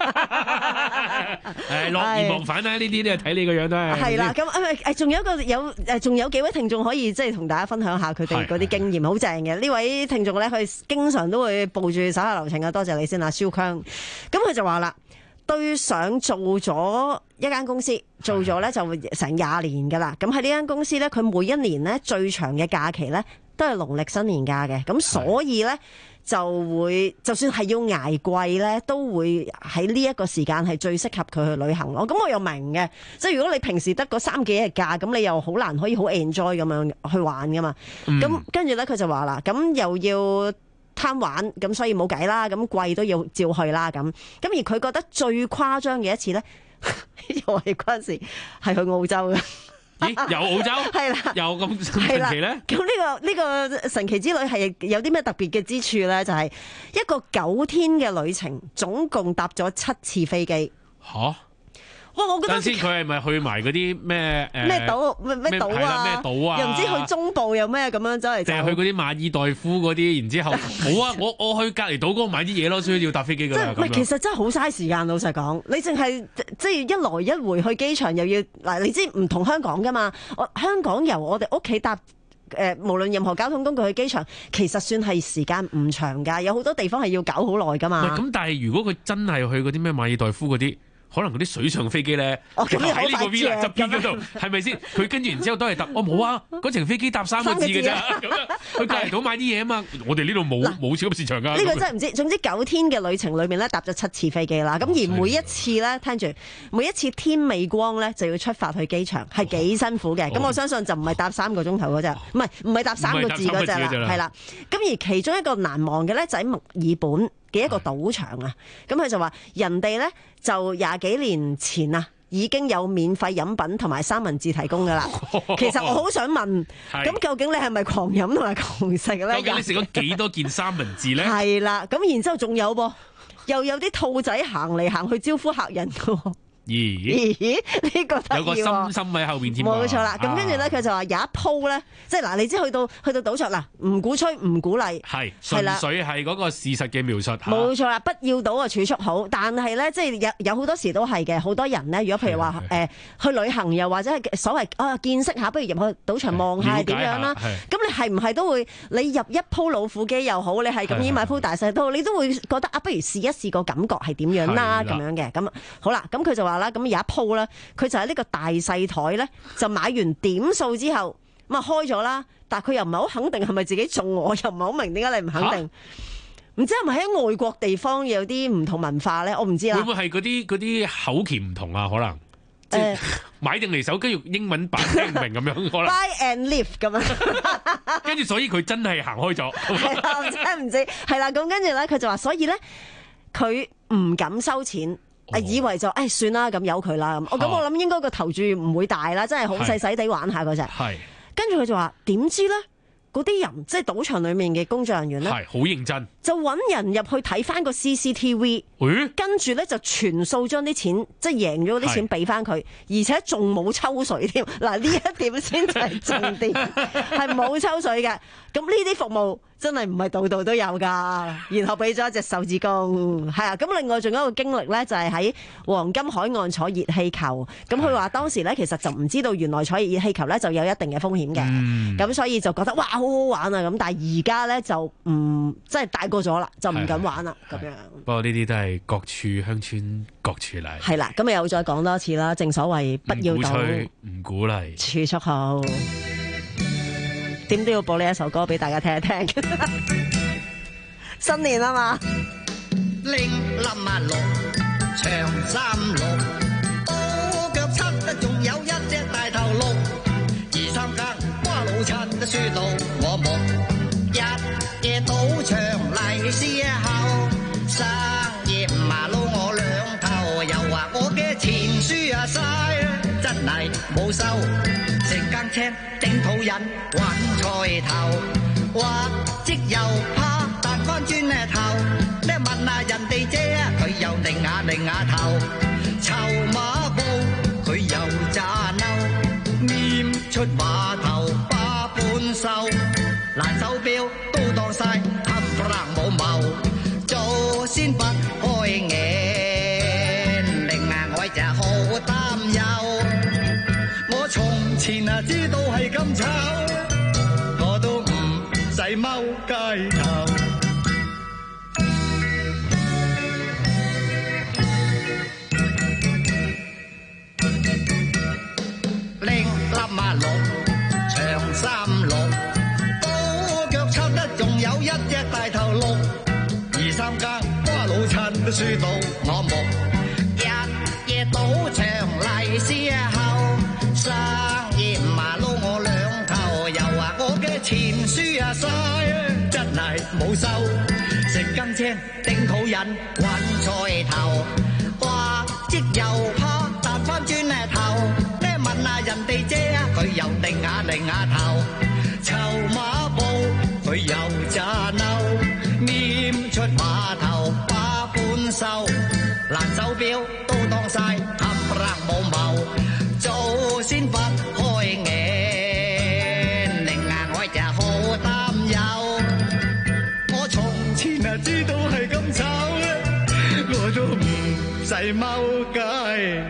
誒樂而忘返啦，呢啲都係睇你個樣都係。係啦， 咁誒誒，仲有一個有誒，仲有幾位聽眾可以即係同大家分享下佢哋嗰啲經驗，好正嘅。呢位聽眾咧，佢經常都會報住手下留情啊，多謝你先啊，蕭強。咁佢就話啦。對上做咗一間公司，做咗咧就成廿年噶啦。咁喺呢間公司咧，佢每一年咧最長嘅假期咧都係農曆新年假嘅。咁所以咧就會，就算係要捱貴咧，都會喺呢一個時間係最適合佢去旅行咯。咁我又明嘅，即係如果你平時得嗰三幾日假，咁你又好難可以好 enjoy 咁樣去玩噶嘛。咁、嗯、跟住咧佢就話啦，咁又要貪玩，咁所以冇計啦，咁貴都要照去啦，咁咁而佢覺得最誇張嘅一次咧，又係嗰陣時係去澳洲嘅。 咦？有澳洲？係啦，有咁神奇咧？ 咁呢、呢個呢、呢個神奇之旅係有啲咩特別嘅之處咧？就係、係、一個九天嘅旅程，總共搭咗七次飛機。嚇！哇！我覺得先，佢係咪去埋嗰啲咩誒咩島咩咩島啊？ 咩島啊？ 又唔知去中部有咩咁樣走嚟走。 淨係去嗰啲馬爾代夫嗰啲，然之後冇啊！我我去隔離島嗰個買啲嘢咯，所以要搭飛機㗎啦。 即係唔係？其實真係好嘥時間，老實講。你淨係即係一來一回去機場，又要嗱，你知唔同香港㗎嘛？我香港由我哋屋企搭誒、呃，無論任何交通工具去機場，其實算係時間唔長㗎。有好多地方係要搞好耐㗎嘛。 咁，但係如果佢真係去嗰啲咩馬爾代夫嗰啲。可能嗰啲水上飛機咧，喺呢、哦、個 villa 側邊嗰度，係咪先？佢跟住然之後都係搭，我、哦、冇啊！嗰程飛機搭三個字嘅咋，咁樣去隔離島買啲嘢啊嘛！我哋呢度冇冇超級市場㗎。 呢、呢個真係唔知。總之九天嘅旅程裏面咧，搭咗七次飛機啦。咁、哦、而每一次咧，聽住每一次天未光咧，就要出發去機場，係幾辛苦嘅。咁、哦、我相信就唔係搭三個鐘頭嗰隻，唔係唔係搭三個字嗰隻啦，係啦。咁而其中一個難忘嘅咧，就喺墨爾本。 嘅一個賭場啊。咁佢就話人哋咧就廿幾年前啊，已經有免費飲品同埋三文治提供噶啦。其實我好想問，咁究竟你係咪狂飲同埋狂食咧？ 究竟你食咗幾多件三文治咧？ 係啦，咁然之後仲有噃，又有啲兔仔行嚟行去招呼客人噶。 咦？ 咦？呢個得意喎， 有個心心喺後邊添。 冇錯啦。咁跟住咧，佢就話有一鋪咧，即係嗱，你知去到去到賭場嗱，唔鼓吹唔鼓勵， 係純粹係嗰個事實嘅描述。 冇錯啦，不要賭啊，儲蓄好。但係咧，即係有有好多時都係嘅，好多人咧，如果譬如話誒去旅行，又或者係所謂啊見識下，不如入去賭場望下係點樣啦。咁你係唔係都會？你入一鋪老虎機又好，你係咁依買鋪大細都好，你都會覺得啊，不如試一試個感覺係點樣啦咁樣嘅。咁好啦，咁佢就話啦，咁有一鋪咧，佢就喺呢個大細台咧，就買完點數之後，咁啊開咗啦，但係佢又唔係好肯定係咪自己中，我又唔係好明點解你唔肯定。唔知係咪喺外國地方有啲唔同文化咧？我唔知啦。 會唔會係嗰啲嗰啲口鉗唔同啊？可能即係買定嚟手機用英文版聽唔明咁樣，可能 buy and live 咁樣。 跟住所以佢真係行開咗。 係啦，唔知唔知係啦。咁跟住咧，佢就話，所以咧佢唔敢收錢。啊！以為就誒、哎、算啦，咁由佢啦咁。我咁我諗應該個投注唔會大啦，真係好細細地玩下嗰隻。係。跟住佢就話點知咧？嗰啲人即係賭場裡面嘅工作人員咧， 係好認真， 就揾人入去睇翻個 C C T V， 欸、 跟住咧就全數將啲錢即係贏咗啲錢俾翻佢，而且仲冇抽水添。嗱呢一點先係重點，係冇抽水嘅。咁呢啲服務真係唔係度度都有㗎。然後俾咗一隻手指公，係啊。咁另外仲有一個經歷咧，就係喺黃金海岸坐熱氣球。咁佢話當時咧其實就唔知道原來坐熱氣球咧就有一定嘅風險嘅。咁、嗯、所以就覺得哇好好玩啊咁。但係而家咧就唔即係大個咗啦，就唔敢玩啦咁樣。 不過呢啲都係各處鄉村各處例。 係啦，咁又再講多次啦。正所謂不要賭， 唔鼓勵， 儲蓄好。點都要播呢一首歌俾大家聽一聽。新年啊嘛， 拎粒萬六長三六，多腳七得仲有一隻大頭鹿，二三更瓜老襯都輸到我木，日夜賭場利是後，生意唔麻撈我兩頭，又話我嘅錢輸啊晒，真係冇收。食更青頂肚人揾菜頭，或即又怕彈翻轉呢頭，你問下人哋姐啊，佢又擰下擰下頭，籌碼布佢又揸嬲，念出碼頭把半收，爛手錶都當晒冚唪唥冇謀，做先不開眼，令啊我就好擔憂。從前啊知道係咁醜，我都唔使踎街頭。拎粒馬六長三六，多腳七得仲有一隻大頭鹿，二三更瓜老襯都輸到我木，日夜賭場利是後。生意唔麻撈我兩頭，又話我嘅錢輸啊晒，真係冇收。食更青頂肚人揾菜頭，話即又怕彈翻轉呢頭，呢問下人哋姐啊，佢又擰下擰下頭，籌碼布佢又揸嬲，念出碼頭把半收，爛手錶都當晒冚唪唥冇謀。做先不開眼，令啊我就好擔憂。我從前啊知道係咁醜咧，我都唔使踎街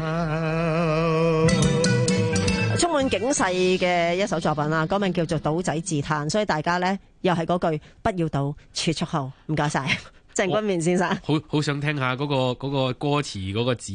頭。 充滿警世嘅一首作品啦，歌名叫做《賭仔自嘆》，所以大家咧又係嗰句不要賭，儲蓄好。唔該晒鄭君綿先生。 好好想聽下嗰、嗰個、嗰個歌詞嗰個字啊！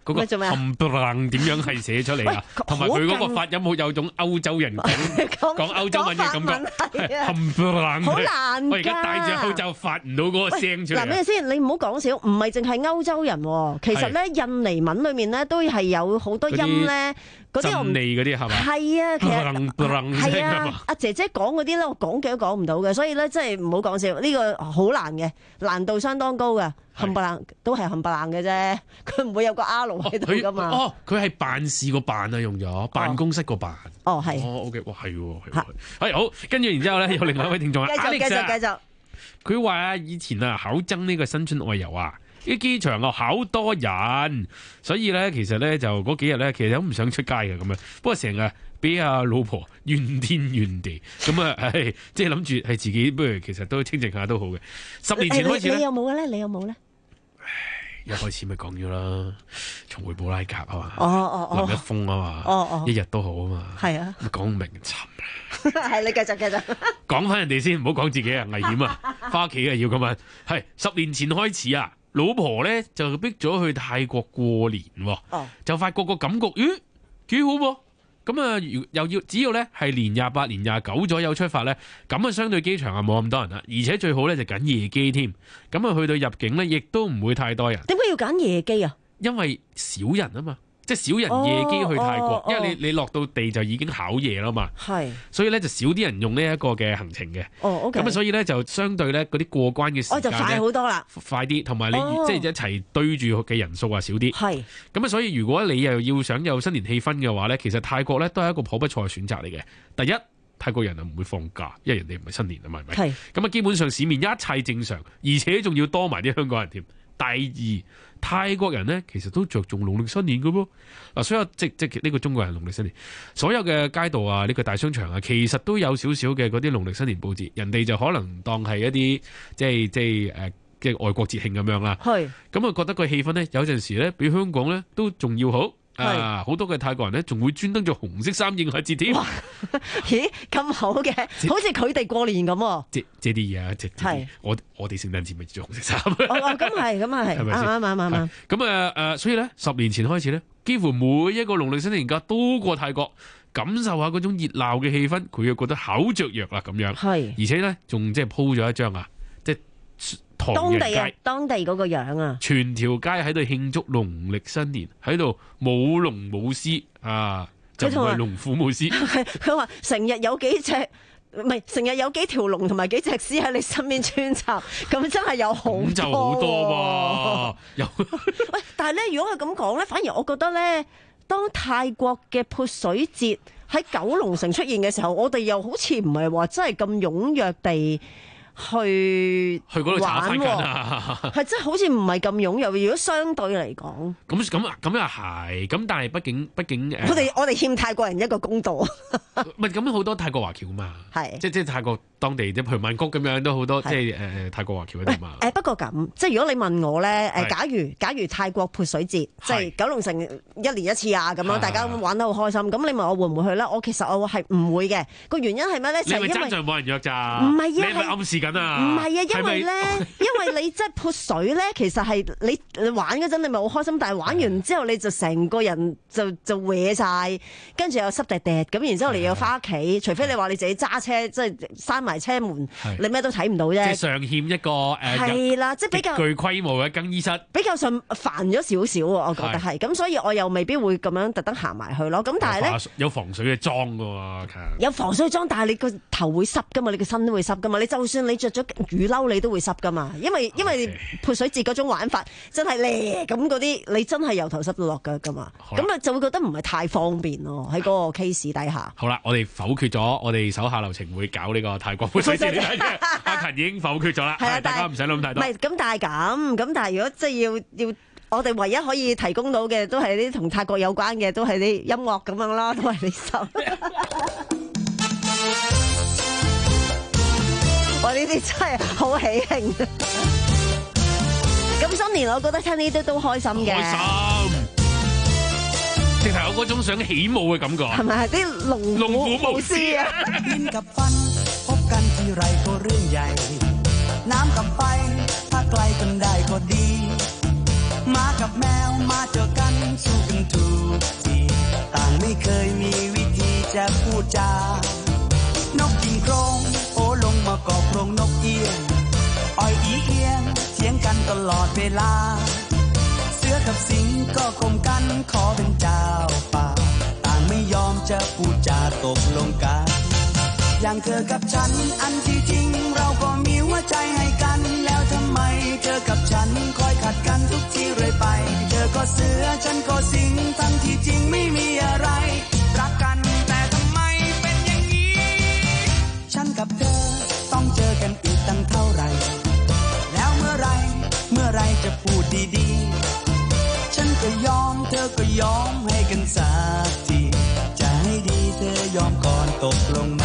嗰個冚唪唥點樣係寫出嚟啊？同埋佢嗰個發音好有種歐洲人講講歐洲文嘅感覺，冚唪唥好難㗎。 我而家戴住口罩發唔到嗰個聲出嚟。 嗱咩先？你唔好講笑，唔係淨係歐洲人喎，其實咧印尼文裏面咧都係有好多音咧。嗰啲印尼嗰啲係嘛？ 係啊，其實係啊，阿姐姐講嗰啲咧，我講極都講唔到嘅，所以咧真係唔好講笑，呢個好難嘅，難度相當高嘅，冚唪唥都係冚唪唥嘅啫，佢唔會有個 R 喺度噶嘛。 哦，佢係辦事個辦啊，用咗辦公室個辦。 哦，係。 哦 ，OK， 哇，係喎，係喎，係好，跟住然之後咧，有另外一位聽眾啊， 繼續繼續繼續。 佢話啊，以前啊，好憎呢個新春外遊啊。啲機場啊好多人，所以咧其實咧就嗰幾日咧其實都唔想出街嘅咁樣，不過成日俾阿老婆怨天怨地，咁啊係即係諗住係自己不如其實都清靜下都好嘅。十年前開始咧， 你有冇咧？你有冇咧？ 一開始咪講咗啦，重回布拉格啊嘛， 哦哦哦， 林一峰啊嘛， 哦哦， 一日都好啊嘛， 係啊， 講唔明沉啦， 係你繼續繼續， 講翻人哋先，唔好講自己啊，危險啊，翻屋企啊要咁樣，係十年前開始啊。老婆咧就逼咗去泰國過年，哦、就發覺個感覺，咦幾好喎！咁啊，又要只要咧係年廿八、年廿九左右出發咧，咁啊相對機場啊冇咁多人啦，而且最好咧就緊夜機添，咁啊去到入境咧亦都唔會太多人。 點解要揀夜機啊？ 因為少人啊嘛。即係少人夜機去泰國，哦哦、因為你你落到地就已經考夜啦嘛， 係， 所以咧就少啲人用呢一個嘅行程嘅。 哦，OK。 咁啊，所以咧就相對咧嗰啲過關嘅時間哦就快好多啦， 快啲，同埋你、 哦、 即係一齊堆住嘅人數啊少啲。 係。咁啊，所以如果你又要想有新年氣氛嘅話咧，其實泰國咧都係一個頗不錯嘅選擇嚟嘅。第一，泰國人啊唔會放假，因為人哋唔係新年啊嘛，係咪？係。咁啊，基本上市面一切正常，而且仲要多埋啲香港人添。第二，泰國人咧其實都着重農曆新年嘅噃，嗱，所有即即呢個中國人農曆新年，所有嘅街道啊，呢、呢個大商場啊，其實都有少少嘅嗰啲農曆新年佈置，人哋就可能當係一啲即係即係誒嘅外國節慶咁樣啦。係，咁啊覺得個氣氛咧有陣時咧比香港咧都仲要好。啊！好多嘅泰國人咧，仲會專登着紅色衫應下節添。 咦，咁好嘅，好似佢哋過年咁。 借借啲嘢啊，借係我我哋聖誕節咪着紅色衫。 哦哦，咁係，咁係，啱啱啱啱。 咁啊誒，所以咧，十年前開始咧，幾乎每一個農曆新年假都過泰國，感受下嗰種熱鬧嘅氣氛，佢又覺得好雀躍啦咁樣。係，而且咧，仲即係鋪咗一張啊，即係。 當地啊，當地嗰個樣啊， 全條街喺度慶祝農曆新年，喺度舞龍舞獅啊，就唔係龍虎舞獅。 佢話成日有幾隻，唔係成日有幾條龍同埋幾隻獅喺你身邊穿插，咁真係有好多。咁就好多喎。有喂，但係咧，如果佢咁講咧，反而我覺得咧，當泰國嘅潑水節喺九龍城出現嘅時候，我哋又好似唔係話真係咁踴躍地。去去嗰度查翻緊啊！ 係真係好似唔係咁擁有。如果相對嚟講， 咁咁咁又係咁，但係畢竟畢竟誒， 我哋我哋欠泰國人一個公道。 唔係咁好多泰國華僑嘛，係即即係泰國當地即譬如曼谷咁樣都好多即係誒誒泰國華僑喺度嘛。誒不過咁，即係如果你問我咧誒，假如假如泰國潑水節即係九龍城一年一次啊咁樣，大家玩得好開心，咁你問我會唔會去咧？我其實我係唔會嘅。個原因係咩咧？就係因為你咪爭在冇人約咋？ 唔係啊， 你係咪暗示緊？ 唔係啊，因為咧，因為你即係潑水咧，其實係你你玩嗰陣你咪好開心，但係玩完之後你就成個人就就歪晒，跟住又濕滴滴咁，然之後你又翻屋企，除非你話你自己揸車，即係閂埋車門，你咩都睇唔到啫。即係尚欠一個誒， 係啦，即係比較具規模嘅更衣室， 比較上煩咗少少，我覺得係。咁所以我又未必會咁樣特登行埋去咯。咁但係咧， 有防水嘅裝㗎喎， 有防水裝，但係你個頭會濕噶嘛，你個身都會濕噶嘛，你就算你着咗雨褸你都會濕噶嘛，因為因為潑水節嗰種玩法真係咧咁嗰啲，你真係由頭濕到落腳噶嘛，咁啊就會覺得唔係太方便咯喺嗰個 case 底下。 好啦，我哋否決咗，我哋手下留情會搞呢個泰國潑水節嘅，阿勤已經否決咗啦，係大家唔使諗太多。 唔係咁，但係咁咁，但係如果即係要要，我哋唯一可以提供到嘅都係啲同泰國有關嘅，都係啲音樂咁樣啦，都係呢首。我呢啲真係好喜慶，咁新年我覺得聽呢啲都開心嘅， 開心，直頭有嗰種想起舞嘅感覺， 係咪？啲龍龍虎舞獅啊！ 邊กับฟันพบกันทีไรก็เรื่องใหญ่น้ำกับไฟถ้าไกลกันได้ก็ดีหมากับแมวมาเจอกันสเคยมีวิธีจะพูดจานกกินโครงโอลงมาเกาะโครงนกเอี้ยงอ้อยอีเอียงเถียงกันตลอดเวลาเสือกับสิงก็คมกันขอเป็นเจ้าป่าต่างไม่ยอมจะพูดจาตกลงกันอย่างเธอกับฉันอันที่จริงเราก็มีหัวใจให้กันแล้วทำไมเธอกับฉันคอยขัดกันทุกทีเรื่อยไปเธอก็เสือฉันก็สิงทั้งที่จริงไม่มีอะไรรักกันแต่ทำไมเป็นอย่างนี้ฉันกับเธอต้องเจอกันอีกตั้งเท่าไหร่แล้วเมื่อไรเมื่อไรจะพูดดีๆฉันก็ยอมเธอก็ยอมให้กันสักทีจะให้ดีเธอยอมก่อนตกลงไหม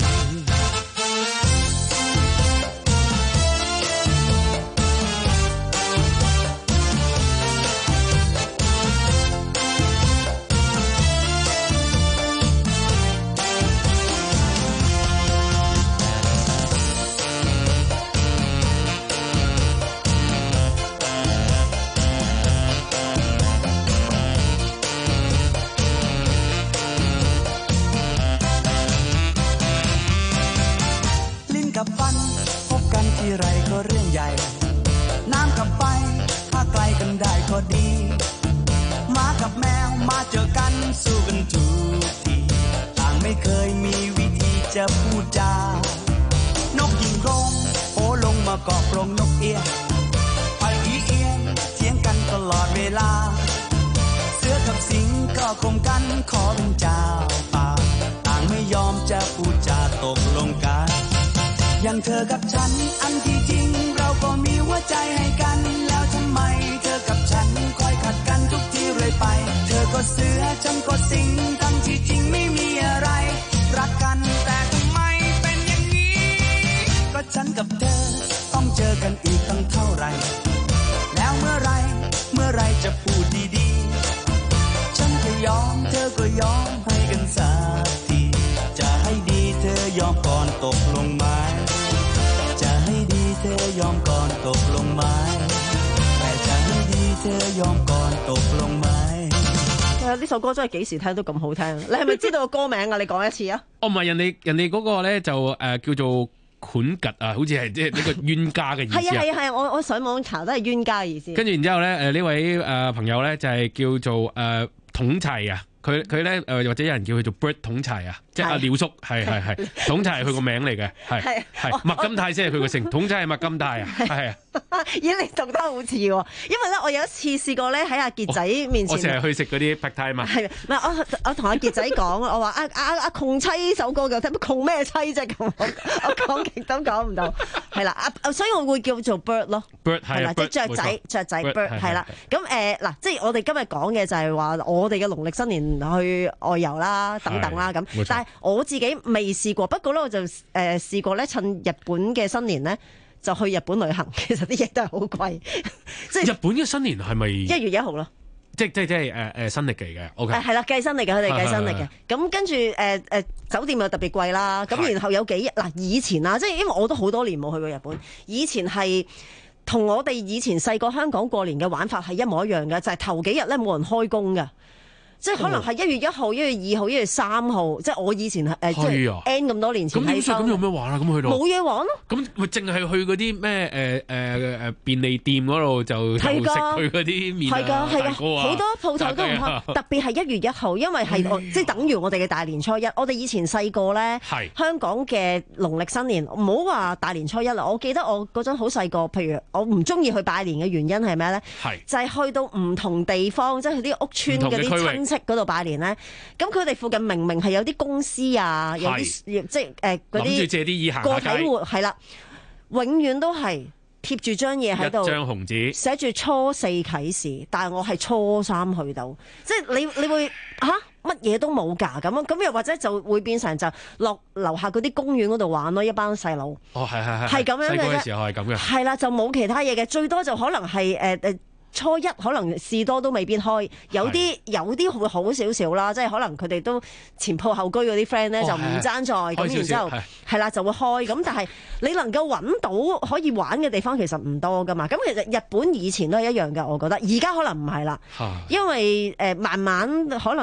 กับฟันพบกันที่ไรก็เรื่องใหญ่น้ำกับไฟถ้าไกลกันได้ก็ดีหมากับแมวมาเจอกันสู้กันทุกทีต่างไม่เคยมีวิธีจะพูดจานกยิงโครงโอลงมาเกาะโครงนกเอี้ยงไอ้อีเอียงเถียงกันตลอดเวลาเสือกับสิงก็คมกันขอเป็นเจ้าป่าต่างไม่ยอมจะพูดจาตกลงกันอย่างเธอกับฉันอันที่จริงเราก็มีหัวใจให้กันแล้วทำไมเธอกับฉันคอยขัดกันทุกทีเรื่อยไปเธอก็เสือฉันก็สิงทั้งที่จริงไม่มีอะไรรักกันแต่ทำไมเป็นอย่างนี้ก็ฉันกับเธอต้องเจอกันอีกตั้งเท่าไหร่แล้วเมื่อไรเมื่อไรจะพูดดีๆฉันก็ยอมเธอก็ยอมให้กันสักทีจะให้ดีเธอยอมก่อนตกลงไหมจะให้ดีเธอยอมก่อนตกลงไหมแต่จะให้ดีเธอยอมก่อนตกลงไหม呢首歌真係幾時聽都咁好聽，你係咪知道個歌名啊？你講一次啊！ 哦，唔係人哋人哋嗰個咧就誒、呃、叫做款吉啊，好似係即係呢個冤家嘅意思啊。 係啊係啊係啊，我我上網查都係冤家嘅意思。 跟住然之後咧誒呢位誒、呃、朋友咧就係、是、叫做誒、呃、統齊啊。佢佢咧誒或者有人叫佢做 Bird 統齊啊，即係阿廖叔，係係係統齊係佢個名嚟嘅，係係麥金泰先係佢個姓，統齊係麥金泰啊，係啊。 咦，你讀得好似喎，因為咧我有一次試過咧喺阿傑仔面前， 我成日去食嗰啲 pad thai 嘛，係唔係我我同阿傑仔講，我話阿阿阿窮妻呢首歌嘅，睇乜窮咩妻啫咁，我講極都講唔到，係啦，啊所以我會叫做 bird 咯 ，bird 係啦，即係雀仔雀仔 bird 係啦，咁誒嗱，即係我哋今日講嘅就係話我哋嘅農曆新年去外遊啦，等等啦咁，但係我自己未試過，不過咧我就誒試過咧趁日本嘅新年咧。就去日本旅行，其實啲嘢都係好貴。即係日本嘅新年係咪一月一號咯？ 即即即係誒誒新歷嚟嘅。O K。 係啦，計新歷嘅，佢哋計新歷嘅。咁跟住誒誒酒店又特別貴啦。咁然後有幾日嗱，以前啊，即係因為我都好多年冇去過日本，以前係同我哋以前細個香港過年嘅玩法係一模一樣嘅，就係、是、頭幾日咧冇人開工嘅。即係可能係一月一號、一月二號、一月三號，即係我以前誒、呃、即係 N 咁多年前喺收。 咁有咩玩啊？咁去到冇嘢玩咯。 咁咪淨係去嗰啲咩誒誒誒便利店嗰度就食佢嗰啲麵啊、 係㗎係㗎，好多鋪頭都唔開。特別係一月一號，因為係、嗯、即係等於我哋嘅大年初一。我哋以前細個咧，香港嘅農曆新年，唔好話大年初一啦。我記得我嗰陣好細個，譬如我唔中意去拜年嘅原因係咩咧？就係、是、去到唔同地方，即係啲屋村嗰啲親戚嗰度拜年咧，咁佢哋附近明明係有啲公司啊，有啲即係誒嗰啲借啲意行個體戶係啦，永遠都係貼住張嘢喺度， 一張紅紙寫住初四啟事，但係我係初三去到，即係你你會嚇乜嘢都冇㗎咁樣，咁又或者就會變成就落樓下嗰啲公園嗰度玩咯，一班細路。 哦，係係係， 係咁樣嘅啫。細個嘅時候係咁嘅。 係啦，就冇其他嘢嘅，最多就可能係誒誒。呃初一可能士多都未必開，有啲有啲會好少少啦，即係可能佢哋都前鋪後居嗰啲 friend 咧就唔爭在，咁、哦、然之後係啦就會開，咁但係你能夠揾到可以玩嘅地方其實唔多噶嘛，咁其實日本以前都係一樣㗎，我覺得而家可能唔係啦，因為誒、呃、慢慢可能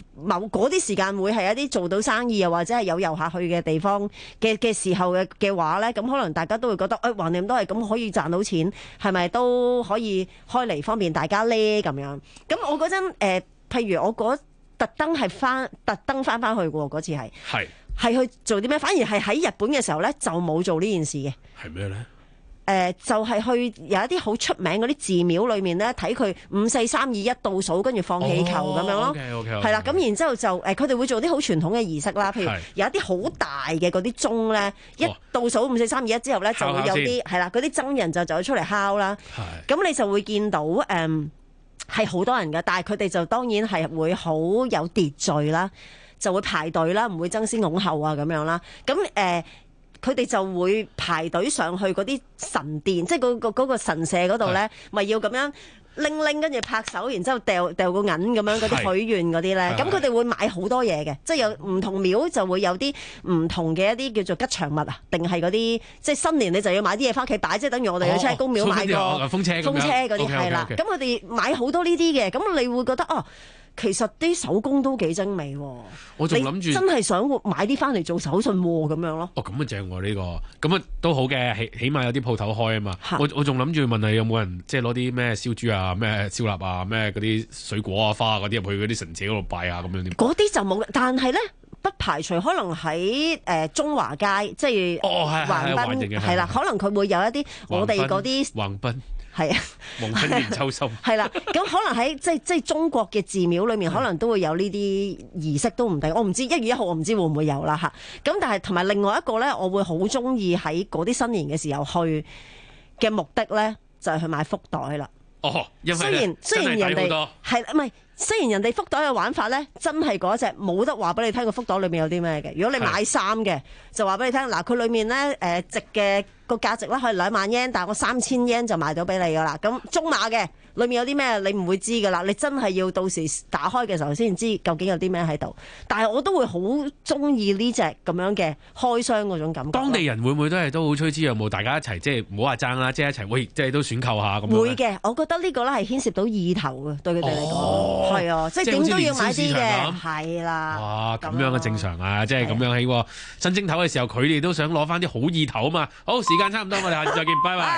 某嗰啲時間會係一啲做到生意又或者係有遊客去嘅地方嘅嘅時候嘅嘅話咧，咁可能大家都會覺得誒橫掂都係咁可以賺到錢，係咪都可以開嚟方便大家咧咁樣？咁我嗰陣誒，譬如我嗰特登係翻特登翻翻去喎，嗰次係係係去做啲咩？反而係喺日本嘅時候咧就冇做呢件事嘅。 係咩咧？ 誒、呃、就係、是、去有一啲好出名嗰啲寺廟裏面咧，睇佢五四三二一倒數，跟住放氣球咁樣咯。係啦，咁然之後就誒，佢哋會做啲好傳統嘅儀式啦。譬如有一啲好大嘅嗰啲鐘咧，一倒數五四三二一之後咧，就會有啲係啦，嗰啲僧人就走出嚟敲啦。咁你就會見到誒係好多人㗎，但係佢哋就當然係會好有秩序啦，就會排隊啦，唔會爭先恐後啊咁樣啦。咁誒。呃佢哋就會排隊上去嗰啲神殿，即係嗰個嗰個神社嗰度咧，咪要咁樣拎拎跟住拍手，然之後掉掉個銀咁樣嗰啲許願嗰啲咧，咁佢哋會買好多嘢嘅，即係有唔同廟就會有啲唔同嘅一啲叫做吉祥物啊，定係嗰啲即係新年你就要買啲嘢翻屋企擺，即係等於我哋去車公廟買個風車風車嗰啲係啦，咁佢哋買好多呢啲嘅，咁你會覺得哦。其實啲手工都幾精美喎， 我仲諗住真係想買啲翻嚟做手信喎咁樣咯。 哦，咁啊正喎呢個，咁啊都好嘅，起起碼有啲鋪頭開啊嘛。我我仲諗住問你有冇人即係攞啲咩燒豬啊、咩燒臘啊、咩嗰啲水果啊、花啊嗰啲入去嗰啲神社嗰度拜啊咁樣點？嗰啲就冇，但係咧不排除可能喺誒中華街，即係橫濱係啦，可能佢會有一啲我哋嗰啲橫濱。 係啊， 蒙春年秋收係啦，咁可能喺即係即係中國嘅寺廟裏面，可能都會有呢啲儀式都唔定。我唔知一月一號，我唔知會唔會有啦嚇。咁但係同埋另外一個咧，我會好中意喺嗰啲新年嘅時候去嘅目的咧，就係、是、去買福袋啦。 哦，因為雖然雖然人哋係唔係？雖然人哋福袋嘅玩法咧，真係嗰隻冇得話俾你聽個福袋裏面有啲咩嘅。如果你買衫嘅，就話俾你聽嗱，佢裏面咧誒、呃、值嘅個價值咧係兩萬 yen， 但係我三千 yen 就賣到俾你噶啦。咁中碼嘅裏面有啲咩你唔會知噶啦，你真係要到時打開嘅時候先知究竟有啲咩喺度。但係我都會好中意呢隻咁樣嘅開箱嗰種感覺。 當地人會唔會都係都好趨之若鶩，大家一齊即係唔好話爭啦，即係一齊喂，即係都選購下咁樣。會嘅， 我覺得呢個咧係牽涉到意頭嘅，對佢哋嚟講係啊，即係點都要買啲嘅，係啦。 哇，咁樣嘅正常啊，即係咁樣喺個新正頭嘅時候，佢哋都想攞翻啲好意頭啊嘛。好，時間差唔多，我哋下次再見，拜拜。